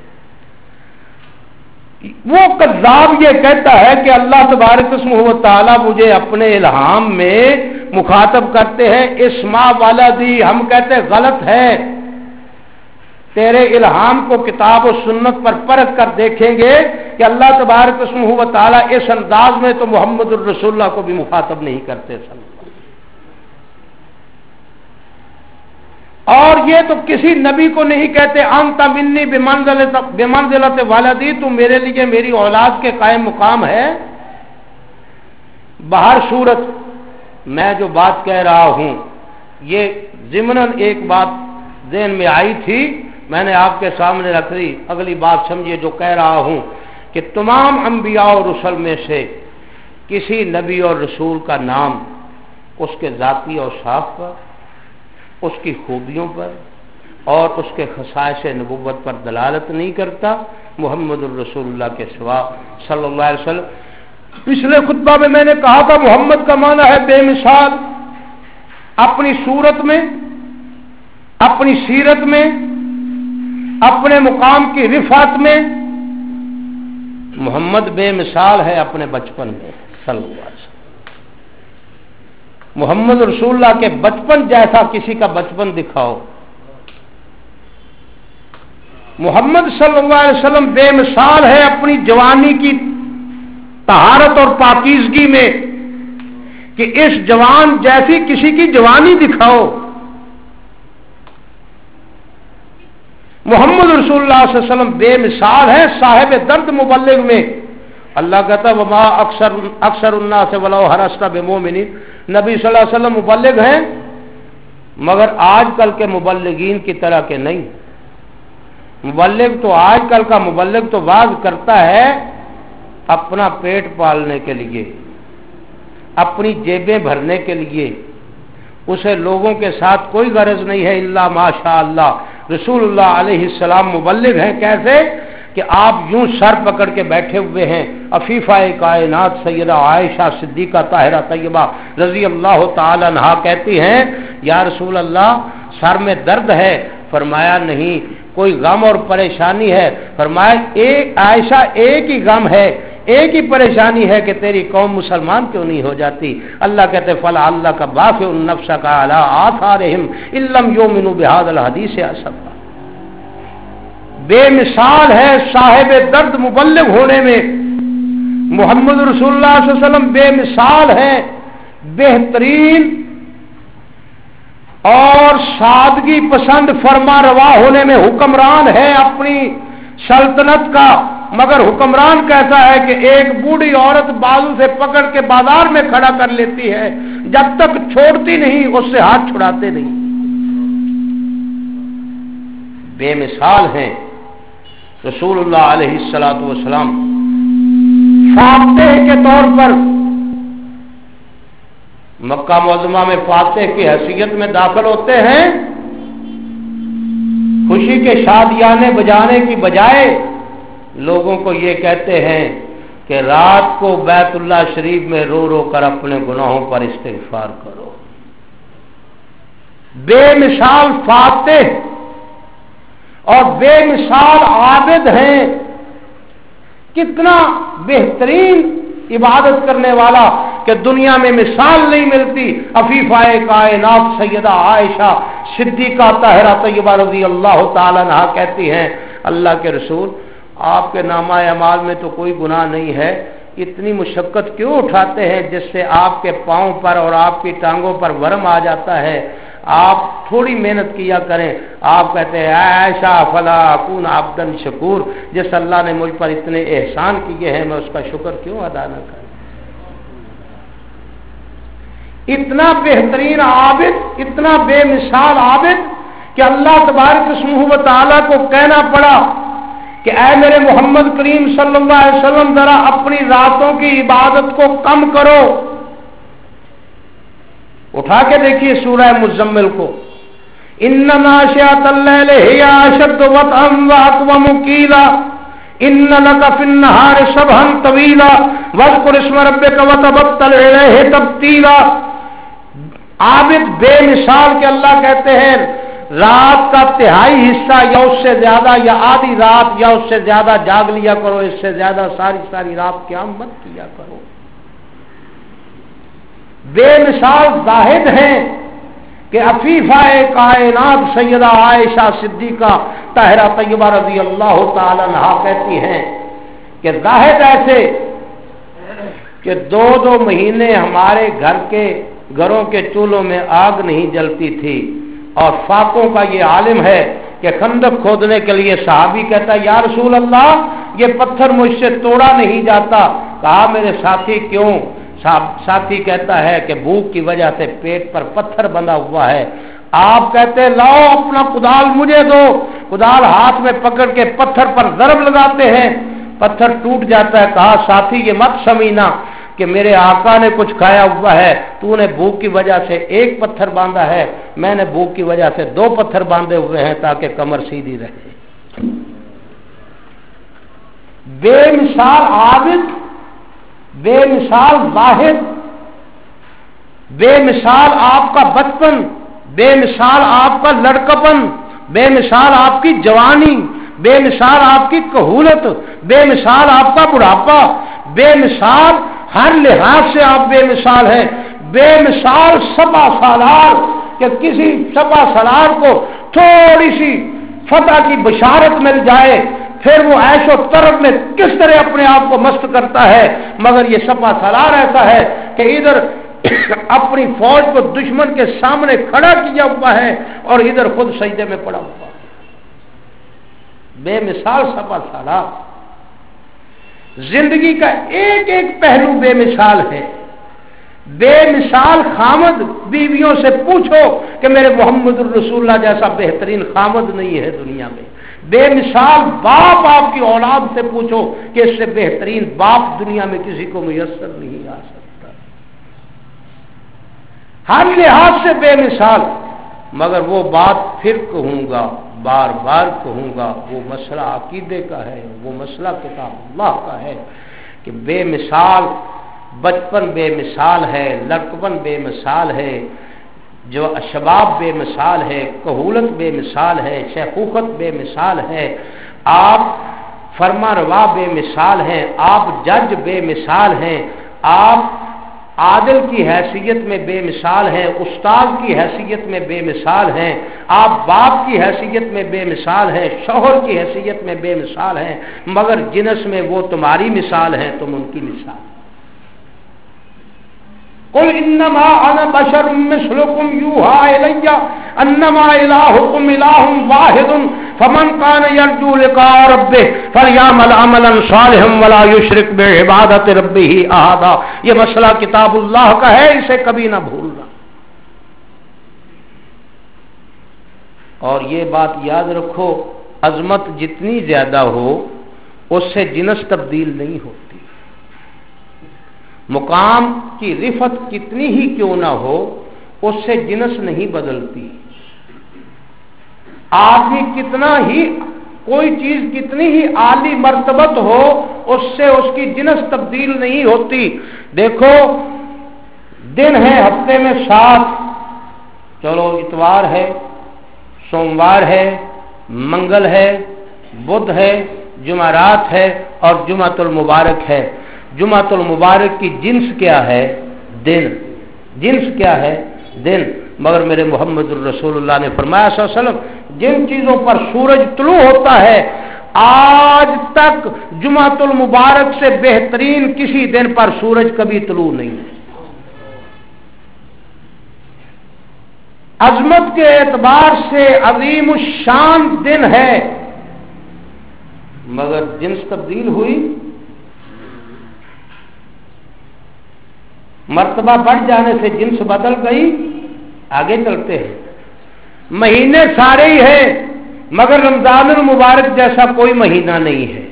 وہ کذاب یہ کہتا ہے کہ اللہ تبارک اسمہ و تعالی مجھے اپنے الہام میں مخاطب کرتے ہیں اسما ولدی، ہم کہتے ہیں غلط ہے، تیرے الہام کو کتاب و سنت پر پرکھ کر دیکھیں گے کہ اللہ تبارک اسمہ و تعالی اس انداز میں تو محمد الرسول اللہ کو بھی مخاطب نہیں کرتے صلی اللہ علیہ وسلم۔ اور یہ تو کسی نبی کو نہیں کہتے انت منی بمنزلۃ والدی، تو میرے لیے میری اولاد کے قائم مقام ہے۔ بہر صورت میں جو بات کہہ رہا ہوں یہ ضمناً ایک بات ذہن میں آئی تھی، میں نے آپ کے سامنے رکھ دی، اگلی بات سمجھیے جو کہہ رہا ہوں کہ تمام انبیاء اور رسل میں سے کسی نبی اور رسول کا نام اس کے ذاتی اوصاف پر، اس کی خوبیوں پر اور اس کے خصائص نبوت پر دلالت نہیں کرتا محمد الرسول اللہ کے سوا صلی اللہ علیہ وسلم۔ پچھلے خطبہ میں میں نے کہا تھا محمد کا معنی ہے بے مثال، اپنی صورت میں، اپنی سیرت میں، اپنے مقام کی رفعت میں محمد بے مثال ہے، اپنے بچپن میں صلی اللہ علیہ وسلم۔ محمد رسول اللہ کے بچپن جیسا کسی کا بچپن دکھاؤ۔ محمد صلی اللہ علیہ وسلم بے مثال ہے اپنی جوانی کی طہارت اور پاکیزگی میں کہ اس جوان جیسی کسی کی جوانی دکھاؤ۔ محمد رسول اللہ صلی اللہ علیہ وسلم بے مثال ہے صاحب درد مبلغ میں۔ اللہ کہتا ہے وما اکثر اکثر الناس ولو حرصت بمؤمنین، نبی صلی اللہ علیہ وسلم مبلغ ہیں مگر آج کل کے مبلغین کی طرح کے نہیں۔ مبلغ تو آج کل کا مبلغ تو واعظ کرتا ہے اپنا پیٹ پالنے کے لیے، اپنی جیبیں بھرنے کے لیے، اسے لوگوں کے ساتھ کوئی غرض نہیں ہے الا ماشاء اللہ۔ رسول اللہ علیہ السلام مبلغ ہیں کیسے کہ آپ یوں سر پکڑ کے بیٹھے ہوئے ہیں، عفیفہ کائنات سیدہ عائشہ صدیقہ طاہرہ طیبہ رضی اللہ تعالی عنہا کہتی ہیں یا رسول اللہ سر میں درد ہے، فرمایا نہیں۔ کوئی غم اور پریشانی ہے، فرمایا ایک عائشہ ایک ہی غم ہے، ایک ہی پریشانی ہے کہ تیری قوم مسلمان کیوں نہیں ہو جاتی۔ اللہ کہتے فلا اللہ کا باخع النفس کا علی آثارہم ان لم یؤمنوا بہذا الحدیث اسفا۔ بے مثال ہے صاحب درد مبلغ ہونے میں محمد رسول اللہ صلی اللہ علیہ وسلم، بے مثال ہے بہترین اور سادگی پسند فرما روا ہونے میں، حکمران ہے اپنی سلطنت کا مگر حکمران کیسا ہے کہ ایک بوڑھی عورت بازو سے پکڑ کے بازار میں کھڑا کر لیتی ہے، جب تک چھوڑتی نہیں اس سے ہاتھ چھڑاتے نہیں۔ بے مثال ہیں رسول اللہ علیہ الصلوۃ والسلام، فاتح کے طور پر مکہ معظمہ میں فاتح کی حیثیت میں داخل ہوتے ہیں، خوشی کے شادیانے بجانے کی بجائے لوگوں کو یہ کہتے ہیں کہ رات کو بیت اللہ شریف میں رو رو کر اپنے گناہوں پر استغفار کرو۔ بے مثال فاتح اور بے مثال عابد ہیں، کتنا بہترین عبادت کرنے والا کہ دنیا میں مثال نہیں ملتی۔ عفیفہ کائنات سیدہ عائشہ صدیقہ طاہرہ طیبہ رضی اللہ تعالی عنہا کہتی ہیں اللہ کے رسول آپ کے نامہ اعمال میں تو کوئی گناہ نہیں ہے، اتنی مشقت کیوں اٹھاتے ہیں جس سے آپ کے پاؤں پر اور آپ کی ٹانگوں پر ورم آ جاتا ہے، آپ تھوڑی محنت کیا کریں۔ آپ کہتے ہیں عائشہ فلا اکون عبدا شکور، جس اللہ نے مجھ پر اتنے احسان کیے ہیں میں اس کا شکر کیوں ادا نہ کروں۔ اتنا بہترین عابد، اتنا بے مثال عابد کہ اللہ تبارک اسمہ و تعالیٰ کو کہنا پڑا کہ اے میرے محمد کریم صلی اللہ علیہ وسلم ذرا اپنی راتوں کی عبادت کو کم کرو۔ اٹھا کے دیکھیے سورہ مزمل کو، ان ناشئۃ اللیل ہی اشد وطئا واقوم قیلا، ان لک فی النہار سبحا طویلا واذکر اسم ربک وتبتل الیہ تبتیلا. عابد بے مثال کے اللہ کہتے ہیں رات کا تہائی حصہ یا اس سے زیادہ یا آدھی رات یا اس سے زیادہ جاگ لیا کرو، اس سے زیادہ ساری ساری رات قیام مت کیا کرو. بے مثال زاہد ہیں کہ عفیفہ کائنات سیدہ عائشہ صدیقہ طاہرہ طیبہ رضی اللہ تعالی عنہا کہتی ہیں کہ زاہد ایسے کہ دو دو مہینے ہمارے گھر کے گھروں کے چولہوں میں آگ نہیں جلتی تھی. اور فاقوں کا یہ عالم ہے کہ خندق کھودنے کے لیے صحابی کہتا ہے یا رسول اللہ یہ پتھر مجھ سے توڑا نہیں جاتا. کہا میرے ساتھی کیوں؟ ساتھی کہتا ہے کہ بھوک کی وجہ سے پیٹ پر پتھر بندھا ہوا ہے. آپ کہتے ہیں لاؤ اپنا کدال مجھے دو. کدال ہاتھ میں پکڑ کے پتھر پر ضرب لگاتے ہیں، پتھر ٹوٹ جاتا ہے. کہا ساتھی یہ مت سمجھنا کہ میرے آقا نے کچھ کھایا ہوا ہے، تو نے بھوک کی وجہ سے ایک پتھر باندھا ہے، میں نے بھوک کی وجہ سے دو پتھر باندھے ہوئے ہیں تاکہ کمر سیدھی رہے. بے مثال عابد، بے مثال واحد، بے مثال آپ کا بچپن، بے مثال آپ کا لڑکپن، بے مثال آپ کی جوانی، بے مثال آپ کی کہولت، بے مثال آپ کا بڑھاپا، بے مثال ہر لحاظ سے آپ بے مثال ہیں. بے مثال سپا سالار کہ کسی سپا سالار کو تھوڑی سی فتح کی بشارت مل جائے پھر وہ عیش و طرب میں کس طرح اپنے آپ کو مست کرتا ہے. مگر یہ سپا سالار ایسا ہے کہ ادھر اپنی فوج کو دشمن کے سامنے کھڑا کیا ہوا ہے اور ادھر خود سجدے میں پڑا ہوا ہے. بے مثال سپا سالار. زندگی کا ایک ایک پہلو بے مثال ہے. بے مثال خامد، بیویوں سے پوچھو کہ میرے محمد الرسول اللہ جیسا بہترین خامد نہیں ہے دنیا میں. بے مثال باپ آپ کی اولاد سے پوچھو کہ اس سے بہترین باپ دنیا میں کسی کو میسر نہیں آ سکتا. ہر لحاظ سے بے مثال. مگر وہ بات پھر کہوں گا، بار بار کہوں گا، وہ مسئلہ عقیدے کا ہے، وہ مسئلہ کتاب اللہ کا ہے کہ بے مثال بچپن بے مثال ہے، لڑکپن بے مثال ہے، جو شباب بے مثال ہے، کہولت بے مثال ہے، شیخوخت بے مثال ہے، آپ فرما روا بے مثال ہیں، آپ جج بے مثال ہیں، آپ عادل کی حیثیت میں بے مثال ہیں، استاد کی حیثیت میں بے مثال ہیں، آپ باپ کی حیثیت میں بے مثال ہیں، شوہر کی حیثیت میں بے مثال ہیں. مگر جنس میں وہ تمہاری مثال ہیں، تم ان کی مثال. قل انما انا بشر مثلكم يوحى الي انما الهكم اله واحد فمن كان يرجو لقاء ربه فليعمل عملا صالحا ولا يشرك بعبادة ربه احدا. یہ مسئلہ کتاب اللہ کا ہے، اسے کبھی نہ بھولنا. اور یہ بات یاد رکھو، عظمت جتنی زیادہ ہو اس سے جنس تبدیل نہیں ہوتی. مقام کی رفت کتنی ہی کیوں نہ ہو اس سے جنس نہیں بدلتی. آدمی کتنا ہی کوئی چیز کتنی ہی عالی مرتبت ہو اس سے اس کی جنس تبدیل نہیں ہوتی. دیکھو دن ہے ہفتے میں سات، چلو اتوار ہے، سوموار ہے، منگل ہے، بدھ ہے، جمعرات ہے اور جمعۃ المبارک ہے. جمعۃ المبارک کی جنس کیا ہے؟ دن. جنس کیا ہے؟ دن. مگر میرے محمد الرسول اللہ نے فرمایا صلی اللہ علیہ وسلم جن چیزوں پر سورج طلوع ہوتا ہے آج تک جمعۃ المبارک سے بہترین کسی دن پر سورج کبھی طلوع نہیں ہے. عظمت کے اعتبار سے عظیم الشان دن ہے، مگر جنس تبدیل ہوئی، مرتبہ بڑھ جانے سے جنس بدل گئی. آگے چلتے ہیں. مہینے سارے ہی ہیں مگر رمضان المبارک جیسا کوئی مہینہ نہیں ہے.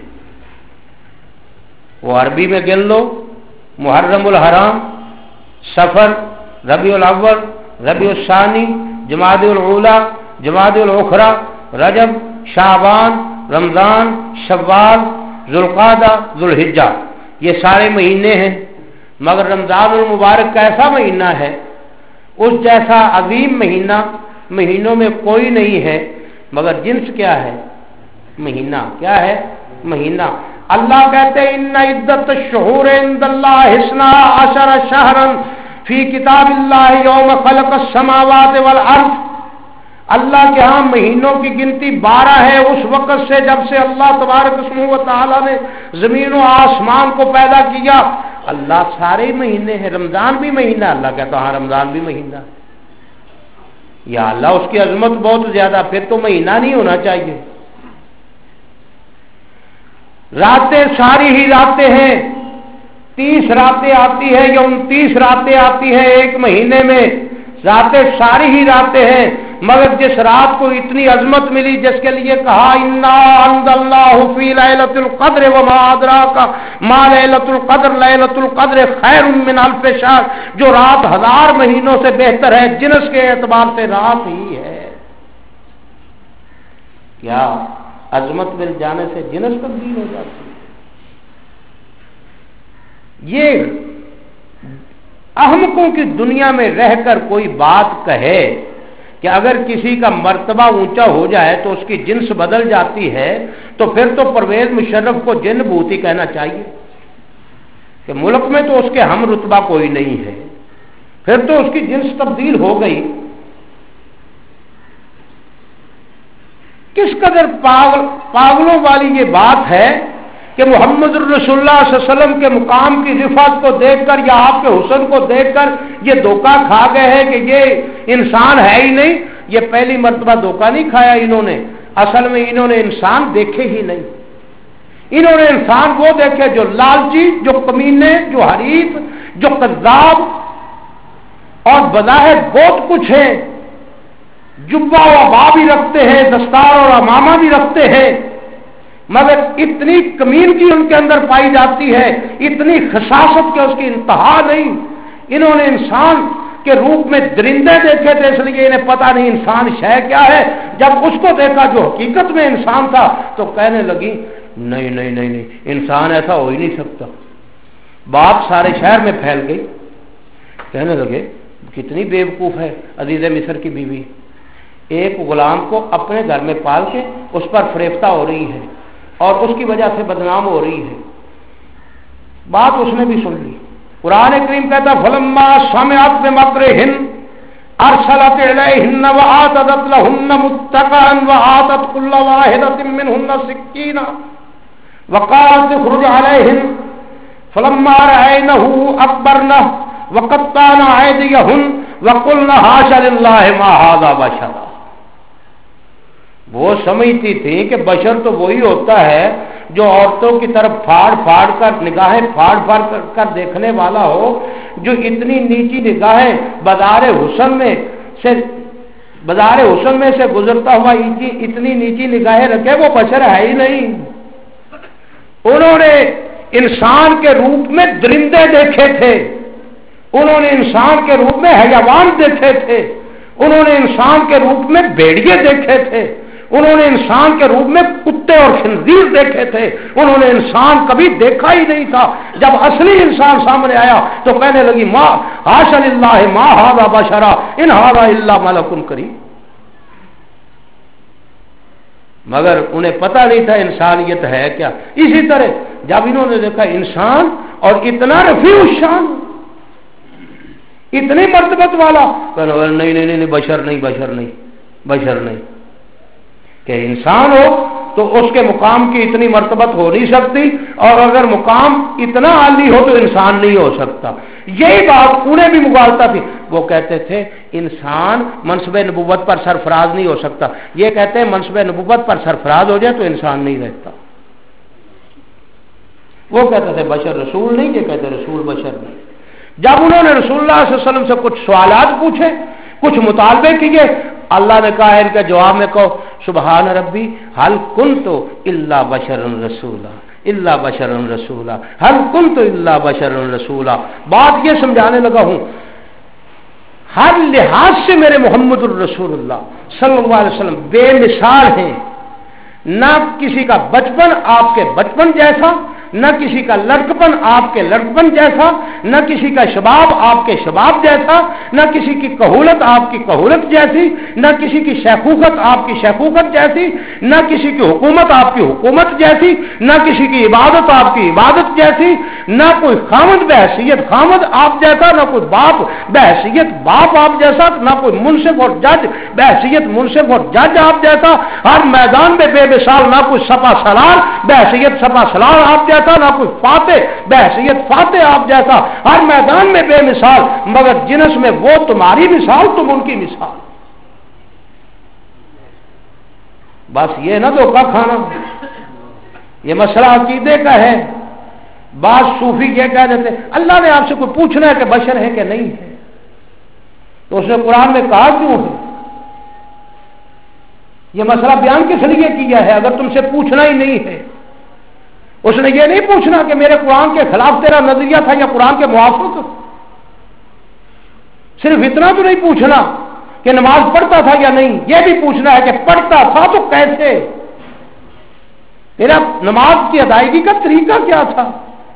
وہ عربی میں گن لو، محرم الحرام، سفر، ربیع الاول، ربیع الثانی، جمادی الاولی، جمادی الاخری، رجب، شعبان، رمضان، شوال، ذوالقعدہ، ذوالحجہ، یہ سارے مہینے ہیں، مگر رمضان المبارک کا ایسا مہینہ ہے، اس جیسا عظیم مہینہ مہینوں میں کوئی نہیں ہے، مگر جنس کیا ہے؟ مہینہ. کیا ہے؟ مہینہ. اللہ کہتے ہیں ان عدت الشہور عند اللہ اثنا عشر شہرا فی کتاب اللہ یوم خلق السماوات والارض. اللہ کے ہاں مہینوں کی گنتی بارہ ہے اس وقت سے جب سے اللہ تبارک و تعالی نے زمین و آسمان کو پیدا کیا. اللہ سارے مہینے ہیں، رمضان بھی مہینہ. اللہ کہتا ہاں رمضان بھی مہینہ. یا اللہ اس کی عظمت بہت زیادہ، پھر تو مہینہ نہیں ہونا چاہیے. راتیں ساری ہی راتیں ہیں، تیس راتیں آتی ہیں یا انتیس راتیں آتی ہیں ایک مہینے میں، راتیں ساری ہی راتیں ہیں، مگر جس رات کو اتنی عظمت ملی جس کے لیے کہا انا انزلناہ فی لیلۃ القدر وما ادراک ما لیلۃ القدر لیلۃ القدر خیر من الف شہر، جو رات ہزار مہینوں سے بہتر ہے، جنس کے اعتبار سے رات ہی ہے. کیا عظمت مل جانے سے جنس تبدیل ہو جاتی ہے؟ یہ احمقوں کی دنیا میں رہ کر کوئی بات کہے کہ اگر کسی کا مرتبہ اونچا ہو جائے تو اس کی جنس بدل جاتی ہے، تو پھر تو پرویز مشرف کو جن بھوتی کہنا چاہیے کہ ملک میں تو اس کے ہم رتبہ کوئی نہیں ہے، پھر تو اس کی جنس تبدیل ہو گئی. کس قدر پاگل پاگلوں والی یہ بات ہے کہ محمد الرسول اللہ صلی اللہ علیہ وسلم کے مقام کی رفعت کو دیکھ کر یا آپ کے حسن کو دیکھ کر یہ دھوکہ کھا گئے ہیں کہ یہ انسان ہے ہی نہیں. یہ پہلی مرتبہ دھوکہ نہیں کھایا انہوں نے، اصل میں انہوں نے انسان دیکھے ہی نہیں. انہوں نے انسان وہ دیکھے جو لالچی، جو کمینے، جو حریف، جو کذاب، اور بظاہر بہت کچھ ہے، جبہ و عبا بھی رکھتے ہیں، دستار اور امامہ بھی رکھتے ہیں، مگر اتنی کمینگی ان کے اندر پائی جاتی ہے، اتنی خساست کے اس کی انتہا نہیں. انہوں نے انسان کے روپ میں درندے دیکھے تھے، اس لیے انہیں پتہ نہیں انسان شے کیا ہے. جب اس کو دیکھا جو حقیقت میں انسان تھا تو کہنے لگی نہیں نہیں نہیں نہیں انسان ایسا ہو ہی نہیں سکتا. بات سارے شہر میں پھیل گئی. کہنے لگے کتنی بیوقوف ہے عزیز مصر کی بیوی، ایک غلام کو اپنے گھر میں پال کے اس پر فریفتہ ہو رہی ہے اور اس کی وجہ سے بدنام ہو رہی ہے. بات اس نے بھی سن لی. قرآن کریم کہتا فلما سمعت بمکرہن ارسلت الیہن وآتت لہن متکئا وآتت کل واحدۃ منہن سکینا وقالت اخرج علیہن فلما رأینہ اکبرنہ وقطعن ایدیہن وقلن حاش للہ ما ھذا بشر. وہ سمجھتی تھی کہ بشر تو وہی ہوتا ہے جو عورتوں کی طرف پھاڑ پھاڑ کر نگاہیں پھاڑ پھاڑ کر, کر دیکھنے والا ہو، جو اتنی نیچی نگاہیں بازار حسن میں سے بازار حسن میں سے گزرتا ہوا اتنی نیچی نگاہیں رکھے، وہ بشر ہے ہی نہیں. انہوں نے انسان کے روپ میں درندے دیکھے تھے، انہوں نے انسان کے روپ میں حیوان دیکھے تھے، انہوں نے انسان کے روپ میں بھیڑیے دیکھے تھے، انہوں نے انسان کے روپ میں کتے اور خنزیر دیکھے تھے. انہوں نے انسان کبھی دیکھا ہی نہیں تھا. جب اصلی انسان سامنے آیا تو کہنے لگی ما حاش للہ ما ھذا بشرا ان ھذا الا ملک کریم. مگر انہیں پتہ نہیں تھا انسانیت ہے کیا. اسی طرح جب انہوں نے دیکھا انسان اور اتنا رفیع الشان، اتنی مرتبت والا، نہیں نہیں نہیں بشر نہیں بشر نہیں بشر نہیں. کہ انسان ہو تو اس کے مقام کی اتنی مرتبت ہو نہیں سکتی، اور اگر مقام اتنا عالی ہو تو انسان نہیں ہو سکتا. یہی بات انہیں بھی مغالطہ تھی. وہ کہتے تھے انسان منصب نبوت پر سرفراز نہیں ہو سکتا، یہ کہتے ہیں منصب نبوت پر سرفراز ہو جائے تو انسان نہیں رہتا. وہ کہتے تھے بشر رسول نہیں، یہ کہتے رسول بشر نہیں. جب انہوں نے رسول اللہ صلی اللہ علیہ وسلم سے کچھ سوالات پوچھے، کچھ مطالبے کیے، اللہ نے کہا ان کے جواب میں کہو سبحان ربی حل کنت الا بشر رسولا الا بشر رسولا حل کنت الا بشر رسولا. بات یہ سمجھانے لگا ہوں ہر لحاظ سے میرے محمد الرسول اللہ صلی اللہ علیہ وسلم بے مثال ہیں، نہ کسی کا بچپن آپ کے بچپن جیسا، نہ کسی کا لڑکپن آپ کے لڑکپن جیسا، نہ کسی کا شباب آپ کے شباب جیسا، نہ کسی کی کہولت آپ کی کہولت جیسی، نہ کسی کی شیخوخت آپ کی شیخوخت جیسی، نہ کسی کی حکومت آپ کی حکومت جیسی، نہ کسی کی عبادت آپ کی عبادت جیسی، نہ کوئی خامد بحیثیت خامد آپ جیسا، نہ کوئی باپ بحیثیت باپ آپ جیسا، نہ کوئی منصف اور جج بحیثیت منصف اور جج آپ جیسا، ہر میدان میں بے مثال، نہ کوئی سپا سالار بحیثیت سپا سالار آپ جیسا، نہ کوئی فاتح بحیثیت فاتح آپ جیسا، ہر میدان میں بے مثال، مگر جنس میں وہ تمہاری مثال تم ان کی مثال۔ بس یہ نہ دھوکہ کھانا، یہ مسئلہ عقیدے کا ہے۔ بعض صوفی یہ کہہ دیتے اللہ نے آپ سے کوئی پوچھنا ہے کہ بشر ہے کہ نہیں ہے، تو اس نے قرآن میں کہا کیوں ہے؟ یہ مسئلہ بیان کس لیے کیا ہے اگر تم سے پوچھنا ہی نہیں ہے؟ اس نے یہ نہیں پوچھنا کہ میرے قرآن کے خلاف تیرا نظریہ تھا یا قرآن کے موافق، صرف اتنا تو نہیں پوچھنا کہ نماز پڑھتا تھا یا نہیں، یہ بھی پوچھنا ہے کہ پڑھتا تھا تو کیسے، تیرا نماز کی ادائیگی کا طریقہ کیا تھا۔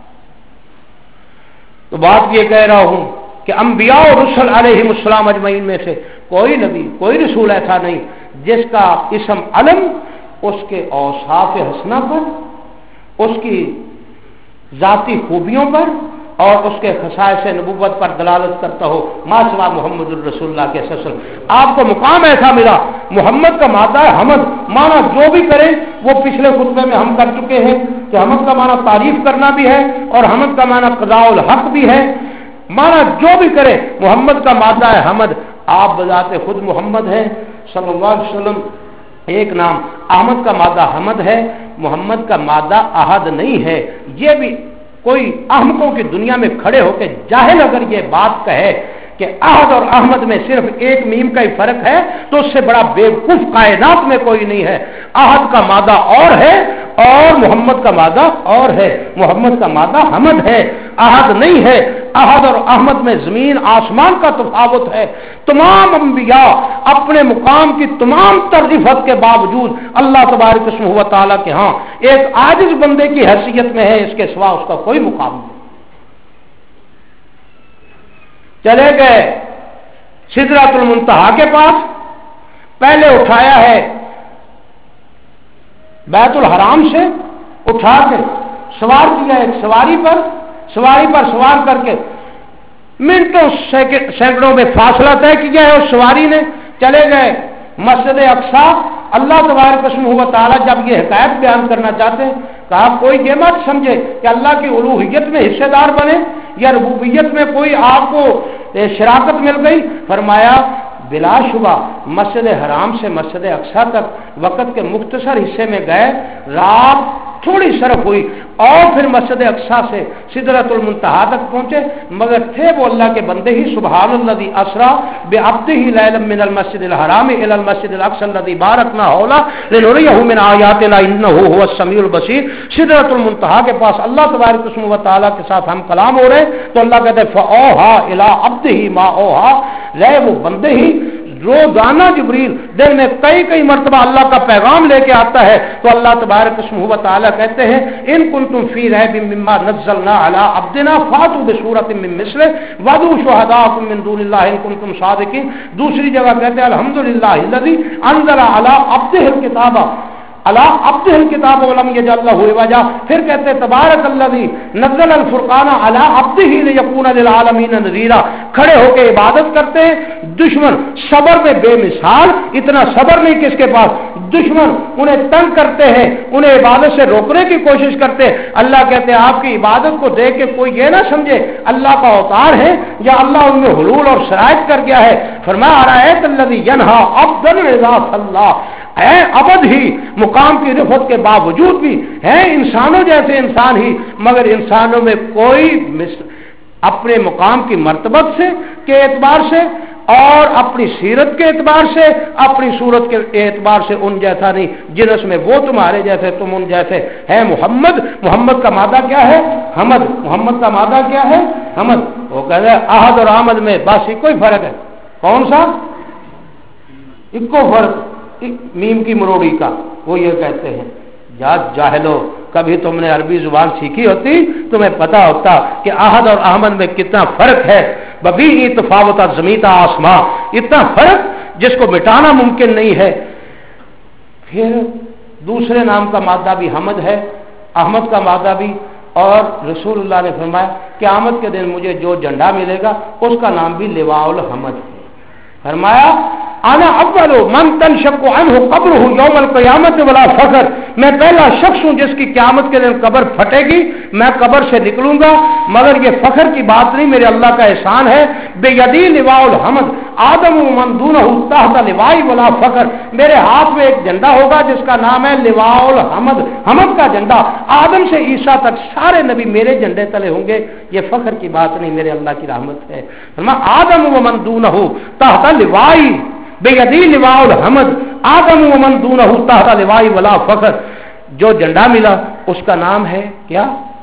تو بات یہ کہہ رہا ہوں کہ انبیاء اور رسل علیہم السلام اجمعین میں سے کوئی نبی کوئی رسول ایسا نہیں جس کا اسم علم اس کے اوصاف حسنہ پر، اس کی ذاتی خوبیوں پر اور اس کے خصائص نبوت پر دلالت کرتا ہو، ما سوا محمد الرسول اللہ کے سلسل۔ آپ کو مقام ایسا ملا، محمد کا مادہ ہے حمد، مانا جو بھی کریں وہ پچھلے خطبے میں ہم کر چکے ہیں کہ حمد کا مانا تعریف کرنا بھی ہے اور حمد کا مانا قضاء الحق بھی ہے، مانا جو بھی کرے محمد کا مادہ ہے حمد۔ آپ بذات خود محمد ہیں صلی اللہ علیہ وسلم، ایک نام احمد کا مادہ حمد ہے، محمد کا مادہ احد نہیں ہے۔ یہ بھی کوئی احمقوں کی دنیا میں کھڑے ہو کے جاہل اگر یہ بات کہے کہ احد اور احمد میں صرف ایک میم کا ہی فرق ہے تو اس سے بڑا بیوقوف کائنات میں کوئی نہیں ہے۔ احد کا مادہ اور ہے اور محمد کا مادہ اور ہے، محمد کا مادہ حمد ہے، احد نہیں ہے۔ احد اور احمد میں زمین آسمان کا تفاوت ہے۔ تمام انبیاء اپنے مقام کی تمام ترجیحات کے باوجود اللہ تبارک اسمہ و تعالی کے ہاں ایک عاجز بندے کی حیثیت میں ہے، اس کے سوا اس کا کوئی مقام نہیں۔ چلے گئے سدرۃ المنتہا کے پاس، پہلے اٹھایا ہے بیت الحرام سے، اٹھا کے سوار کیا ایک سواری پر، سواری پر سوار کر کے منٹوں سینکڑوں میں فاصلہ طے کیا ہے اس سواری نے، چلے گئے مسجد اقصی۔ اللہ تبارک اسمہ و تعالی جب یہ حکایت بیان کرنا چاہتے ہیں کہا کوئی یہ مت سمجھے کہ اللہ کی الوہیت میں حصے دار بنے یا ربوبیت میں کوئی آپ کو شراکت مل گئی، فرمایا بلا شبہ مسجد حرام سے مسجد اقصی تک وقت کے مختصر حصے میں گئے، رات تھوڑی صرف ہوئی اور پھر مسجد اقصی سے سدرۃ المنتہا تک پہنچے، مگر تھے وہ اللہ کے بندے ہی۔ سبحان الذی اسریٰ بعبدہ لیلا من المسجد الحرام الی المسجد الاقصی الذی بارکنا حولہ لنریہ من آیاتنا انہ هو السمیع البصیر۔ سدرۃ المنتہا کے پاس اللہ تبارک اسمہ و تعالی کے ساتھ ہم کلام ہو رہے تو اللہ کہتے ہیں فاوحیٰ الی عبدہ ما اوحیٰ، رہے وہ بندے ہی روزانہ جبریل دن میں کئی کئی مرتبہ اللہ کا پیغام لے کے آتا ہے، تو اللہ تبارک اسمہ و تعالی کہتے ہیں ان کنتم فی ریب مما نزلنا علی عبدنا فاتوا بسورۃ من مثلہ وادعوا شہداءکم من دون اللہ ان کنتم صادقین۔ دوسری جگہ کہتے ہیں الحمدللہ الذی انزل علی عبدہ الکتاب اللہ عبدہ الکتاب ولم یجعل لہ عوجا۔ پھر کہتے ہیں تبارک الذی نزل الفرقان علی عبدہ لیکون للعالمین نذیرا۔ کھڑے ہو کے عبادت کرتے ہیں، دشمن صبر میں بے مثال، اتنا صبر نہیں کس کے پاس، دشمن انہیں تنگ کرتے ہیں، انہیں عبادت سے روکنے کی کوشش کرتے ہیں۔ اللہ کہتے ہیں آپ کی عبادت کو دیکھ کے کوئی یہ نہ سمجھے اللہ کا اوتار ہے یا اللہ ان میں حلول اور شرائط کر گیا ہے۔ فرمایا ارایت الذی ینہا عبدا اذا صلی، ہے ابد ہی مقام کی رفعت کے باوجود بھی ہے انسانوں جیسے انسان ہی، مگر انسانوں میں کوئی اپنے مقام کی مرتبت سے کے اعتبار سے اور اپنی سیرت کے اعتبار سے اپنی صورت کے اعتبار سے ان جیسا نہیں، جنس میں وہ تمہارے جیسے تم ان جیسے ہے۔ محمد محمد کا مادہ کیا ہے؟ حمد۔ محمد کا مادہ کیا ہے؟ حمد۔ وہ کہہ رہے احد اور احمد میں بس ایک کوئی فرق ہے، کون سا؟ ایک کو فرق میم کی مروڑی کا، وہ یہ کہتے ہیں یا جاہلو، کبھی تم نے عربی زبان سیکھی ہوتی تمہیں پتا ہوتا کہ احد اور احمد میں کتنا فرق ہے. ببی تفاوت زمیتا آسماں، اتنا فرق جس کو مٹانا ممکن نہیں ہے. پھر دوسرے نام کا مادہ بھی حمد ہے، احمد کا مادہ بھی. اور رسول اللہ نے فرمایا قیامت کے دن مجھے جو جھنڈا ملے گا اس کا نام بھی لواء الحمد ہے. فرمایا انا اول من تنشق عنہ قبرہ یوم القیامت ولا فخر، میں پہلا شخص ہوں جس کی قیامت کے دن قبر پھٹے گی، میں قبر سے نکلوں گا، مگر یہ فخر کی بات نہیں، میرے اللہ کا احسان ہے. بیدی لواء الحمد آدم من دونہ تحت لواء ولا فخر، میرے ہاتھ میں ایک جھنڈا ہوگا جس کا نام ہے لواء الحمد، حمد کا جھنڈا. آدم سے عیسیٰ تک سارے نبی میرے جھنڈے تلے ہوں گے، یہ فخر کی بات نہیں، میرے اللہ کی رحمت ہے. فرمایا آدم ومن دونہ تحت لواء بیدی لواء الحمد آدم ومن دونہ تحت لواء ولا فخر. جو جھنڈا ملا اس کا نام ہے کیا؟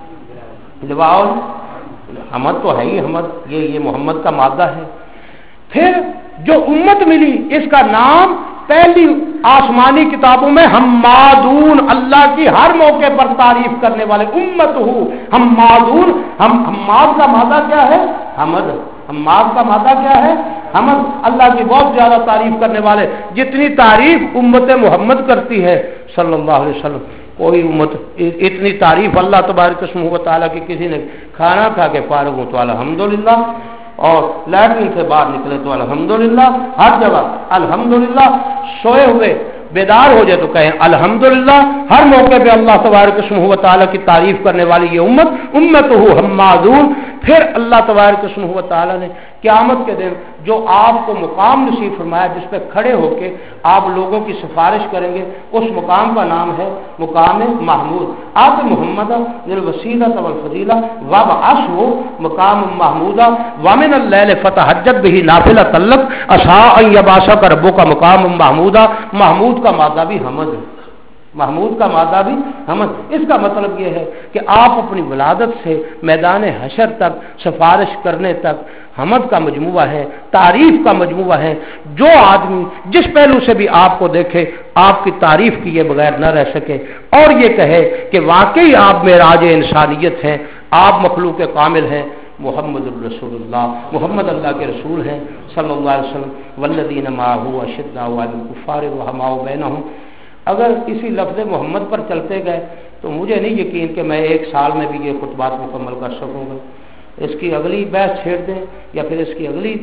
لواء الحمد. تو ہے ہی حمد، یہ یہ محمد کا مادہ ہے. پھر جو امت ملی اس کا نام پہلی آسمانی کتابوں میں حمادون، اللہ کی ہر موقع پر تعریف کرنے والے امت ہو حمادون. ہم حماد کا مادہ کیا ہے؟ حمد. حماد کا مادہ کیا ہے؟ حمد. اللہ کی بہت زیادہ تعریف کرنے والے. جتنی تعریف امت محمد کرتی ہے صلی اللہ علیہ وسلم، کوئی امت اتنی تعریف اللہ تبارک اسمہ و تعالیٰ کی کسی نے کھانا کھا کے فارغ ہو تو الحمدللہ، اور لیٹرین سے باہر نکلے تو الحمدللہ، ہر جگہ الحمدللہ، سوئے ہوئے بیدار ہو جائے تو کہیں الحمدللہ. ہر موقع پہ اللہ تبارک اسمہ و تعالیٰ کی تعریف کرنے والی یہ امت امت ہو حمادون. پھر اللہ تبارک اسمہ و تعالیٰ نے قیامت کے دن جو آپ کو مقام نصیب فرمایا جس پہ کھڑے ہو کے آپ لوگوں کی سفارش کریں گے، اس مقام کا نام ہے مقام محمود. آپ محمد للوسیلۃ والفضیلہ وابعثہ مقام محمودہ ومن اللیل فتہجد بہ نافلۃ لک عسیٰ ان یبعثک ربک مقام محمودہ. محمود کا مادہ بھی حمد ہے، محمود کا مادہ بھی حمد. اس کا مطلب یہ ہے کہ آپ اپنی ولادت سے میدان حشر تک سفارش کرنے تک حمد کا مجموعہ ہے، تعریف کا مجموعہ ہے. جو آدمی جس پہلو سے بھی آپ کو دیکھے آپ کی تعریف کیے بغیر نہ رہ سکے اور یہ کہے کہ واقعی آپ معراج انسانیت ہیں، آپ مخلوق کامل ہیں. محمد الرسول اللہ، محمد اللہ کے رسول ہیں صلی اللہ علیہ وسلم. والذین معہ اشداء علی الکفار رحماء بینہم. اگر اسی لفظ محمد پر چلتے گئے تو مجھے نہیں یقین کہ میں ایک سال میں بھی یہ خطبات مکمل کر سکوں گا. اس کی اگلی بحث چھیڑ دیں یا پھر اس کی اگلی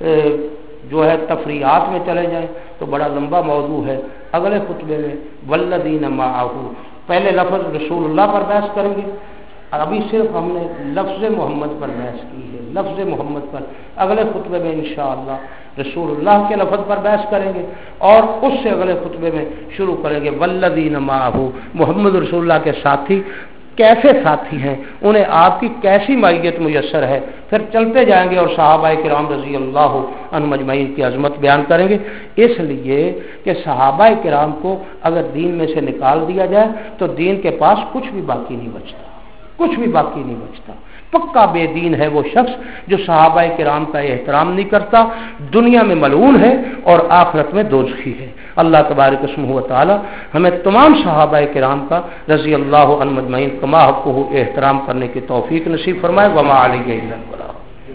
جو ہے تفریحات میں چلے جائیں تو بڑا لمبا موضوع ہے. اگلے خطبے میں والذین معہ، پہلے لفظ رسول اللہ پر بحث کریں گے، ابھی صرف ہم نے لفظ محمد پر بحث کی ہے، لفظ محمد پر. اگلے خطبے میں انشاءاللہ رسول اللہ کے لفظ پر بحث کریں گے اور اس سے اگلے خطبے میں شروع کریں گے والذین معہ، محمد رسول اللہ کے ساتھی کیسے ساتھی ہیں، انہیں آپ کی کیسی معیت میسر ہے. پھر چلتے جائیں گے اور صحابہ کرام رضی اللہ عنہم اجمعین کی عظمت بیان کریں گے. اس لیے کہ صحابہ کرام کو اگر دین میں سے نکال دیا جائے تو دین کے پاس کچھ بھی باقی نہیں بچتا، کچھ بھی باقی نہیں بچتا. پکا بے دین ہے وہ شخص جو صحابہ کرام کا احترام نہیں کرتا، دنیا میں ملعون ہے اور آخرت میں دوزخی ہے. اللہ تبارک اسمہ و تعالی ہمیں تمام صحابہ کرام کا رضی اللہ عنہم اجمعین کما حقہ احترام کرنے کی توفیق نصیب فرمائے. وما علیہ الا البلاغ.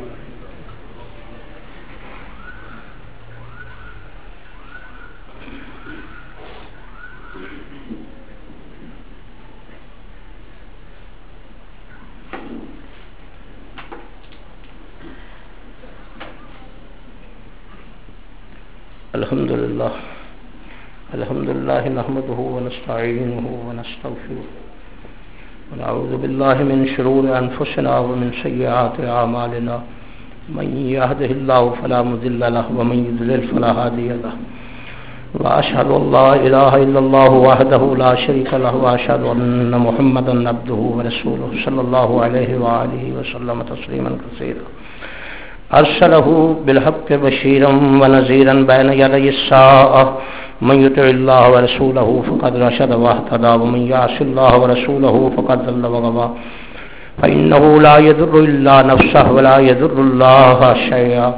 الحمد لله الحمد لله نحمده ونستعينه ونستغفره ونعوذ بالله من شرور أنفسنا ومن سيئات أعمالنا من يهده الله فلا مضل له ومن يضلل فلا هادي له وأشهد أن لا إله إلا الله وحده لا شريك له وأشهد أن محمدا عبده ورسوله صلى الله عليه وآله وسلم تسليما كثيرا. أرسله بالحق بشيرا ونذيرا بين يدي الساعة من يطع الله ورسوله فقد رشد واهتدى ومن يعص الله ورسوله فقد ضل وغوى. فإنه لا يضر إلا نفسه ولا يضر الله شيئا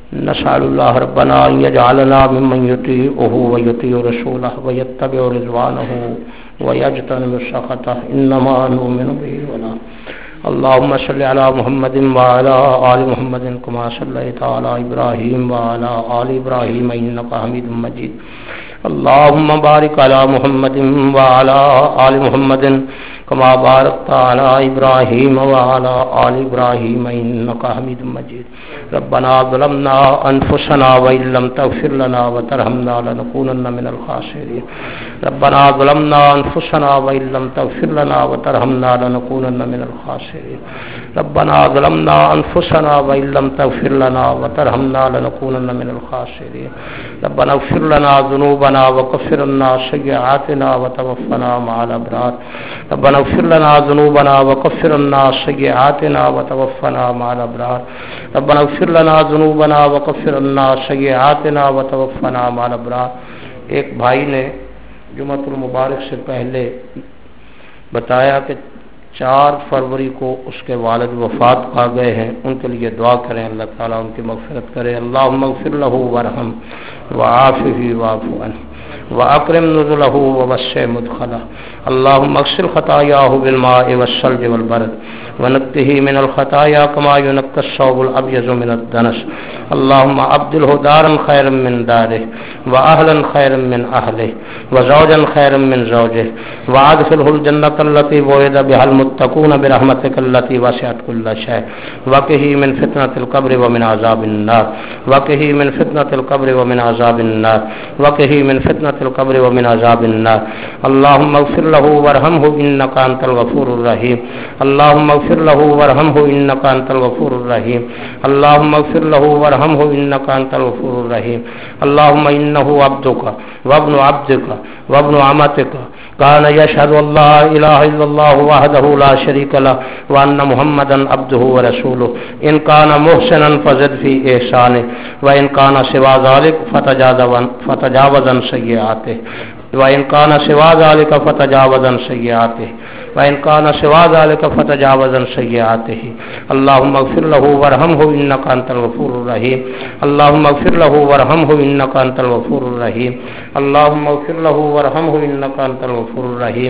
نسأل الله ربنا أن يجعلنا ممن يطيعه ويطيع رسوله ويتبع رضوانه ويجتنب سخطه إنما نؤمن به ولا. اللهم صل على محمد وعلى آل محمد كما صليت على إبراهيم وعلى آل إبراهيم إنك حميد مجيد. اللهم بارك على محمد وعلى آل محمد كما باركت على إبراهيم وعلى آل إبراهيم إنك حميد مجيد. ربنا ظلمنا أنفسنا وإن لم تغفر لنا وترحمنا لنكونن من الخاسرين. ربنا ظلمنا أنفسنا وإن لم تغفر لنا وترحمنا لنكونن من الخاسرين. ربنا ظلمنا أنفسنا وإن لم تغفر لنا وترحمنا لنكونن من الخاسرين. ربنا اغفر لنا ذنوبنا وكفر عنا سيئاتنا وتوفنا مع الأبرار. ربنا اغفر لنا ذنوبنا وكفر عنا سيئاتنا وتوفنا مع الأبرار. ربنا اغفر لنا ذنوبنا وكفر عنا سيئاتنا وتوفنا مع الأبرار. ایک بھائی نے جمعۃ المبارک سے پہلے بتایا کہ چار فروری کو اس کے والد وفات پا گئے ہیں، ان کے لیے دعا کریں، اللہ تعالیٰ ان کی مغفرت کرے. اللہم اغفر لہ وارحم وعافہ واعف عنہ واکرم نزلہ ووسع مدخلہ. اللہم اغسل خطایاہ بالماء والثلج والبرد ونقه من الخطايا كما ينقى الثوب الابيض من الدنس. اللهم ابدله دارا خيرا من داره واهلا خيرا من اهله وزوجا خيرا من زوجه وادخله الجنه التي وعد بها المتقون برحمتك التي وسعت كل شيء. وقه من فتنه القبر ومن عذاب النار. وقه من فتنه القبر ومن عذاب النار. وقه من فتنه القبر ومن عذاب النار. اللهم اغفر له وارحمه انك انت الغفور الرحيم. اللهم اغفر له وارحمه انك انت الغفور الرحيم. اللهم اغفر له وارحمه انك انت الغفور الرحيم. اللهم انه عبدك وابن عبدك وابن امتك كان يشهد ان لا اله الا الله وحده لا شريك له وان محمدا عبده ورسوله. ان كان محسنا فزد في احسانه وان كان سوى ذلك فتجاوز عن سيئاته وإن كان سوى ذلك فتجاوز عن سيئاته وإن كان سوى ذلك فتجاوز عن سيئاته. اللهم اغفر له وارحمه إنك أنت الغفور الرحيم. اللهم اغفر له وارحمه إنك أنت الغفور الرحيم. اللهم اغفر له وارحمه إنك أنت الغفور الرحيم.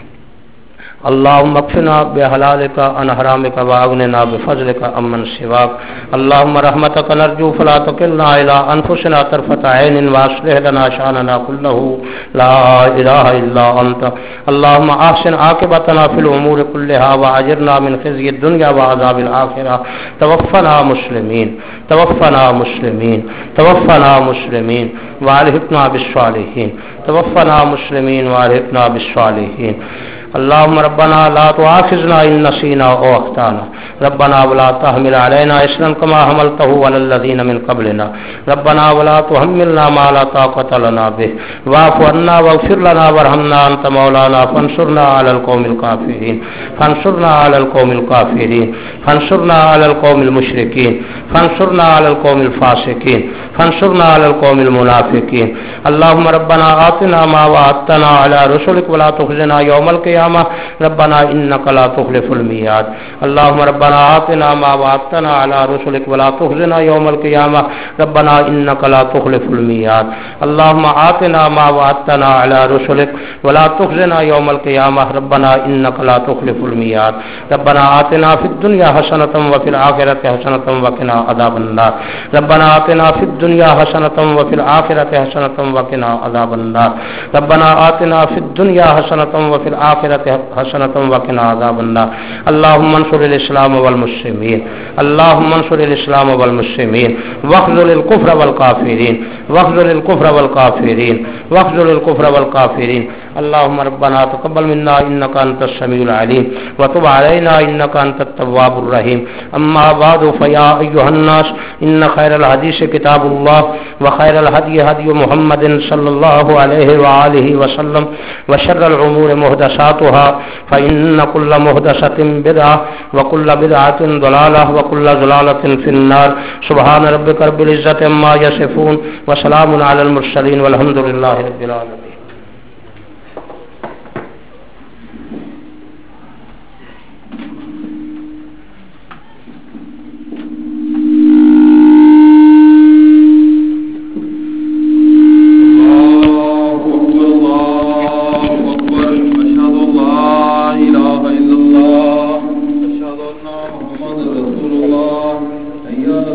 اللهم اكفنا بحلالك عن حرامك واغننا بفضلك عمن سواك. اللهم رحمتك نرجو فلا تكلنا الى انفسنا طرفة عين واصلح لنا شاننا كله لا اله الا انت. اللهم احسن عاقبتنا في الامور كلها واجرنا من خزي الدنيا وعذاب الاخره. توفنا مسلمين توفنا مسلمين توفنا مسلمين والحقنا بالصالحين. توفنا مسلمين والحقنا بالصالحين. اللهم ربنا لا تؤاخذنا إن نسينا أو أخطأنا. ربنا ولا تحمل علينا إصرا كما حملته على الذين من قبلنا. ربنا ولا تحملنا ما لا طاقة لنا به واعف عنا واغفر لنا وارحمنا أنت مولانا فانصرنا على القوم الكافرين. فانصرنا على القوم الكافرين. فانصرنا على القوم المشركين. فانصرنا على القوم الفاسقين. فانصرنا على القوم المنافقين. اللهم ربنا آتنا ما وعدتنا على رسلك ولا تخزنا يوم القيامة. ربنا إنك لا تخلف الميعاد. اللهم ربنا آتنا ما وعدتنا على رسلك ولا تخزنا يوم القيامة. ربنا إنك لا تخلف الميعاد. اللهم آتنا ما وعدتنا على رسلك ولا تخزنا يوم القيامة. ربنا إنك لا تخلف الميعاد. ربنا آتنا في الدنيا حسنة وفي الآخرة حسنة وقنا عذاب النار. ربنا آتنا في الدنيا حسنة وفي الآخرة حسنة وقنا عذاب النار. ربنا آتنا في الدنيا حسنة وفي الآخرة حسنة وقنا عذاب النار. اللهم انصر الإسلام والمسلمين. اللهم انصر الإسلام والمسلمين واخذل الكفر والكافرين. واخذل الكفر والكافرين. واخذل الكفر والكافرين. اللهم ربنا تقبل منا إنك أنت السميع العليم وتب علينا إنك أنت التواب الرحيم. أما بعد فيا أيها الناس إن خير الحديث كتاب الله وخير الهدي هدي محمد صلى الله عليه وآله وسلم وشر الأمور محدثاتها فإن كل محدثة بدعة وكل بدعة ضلالة وكل ضلالة في النار. سبحان ربك رب العزة عما يصفون وسلام على المرسلين والحمد لله رب العالمين.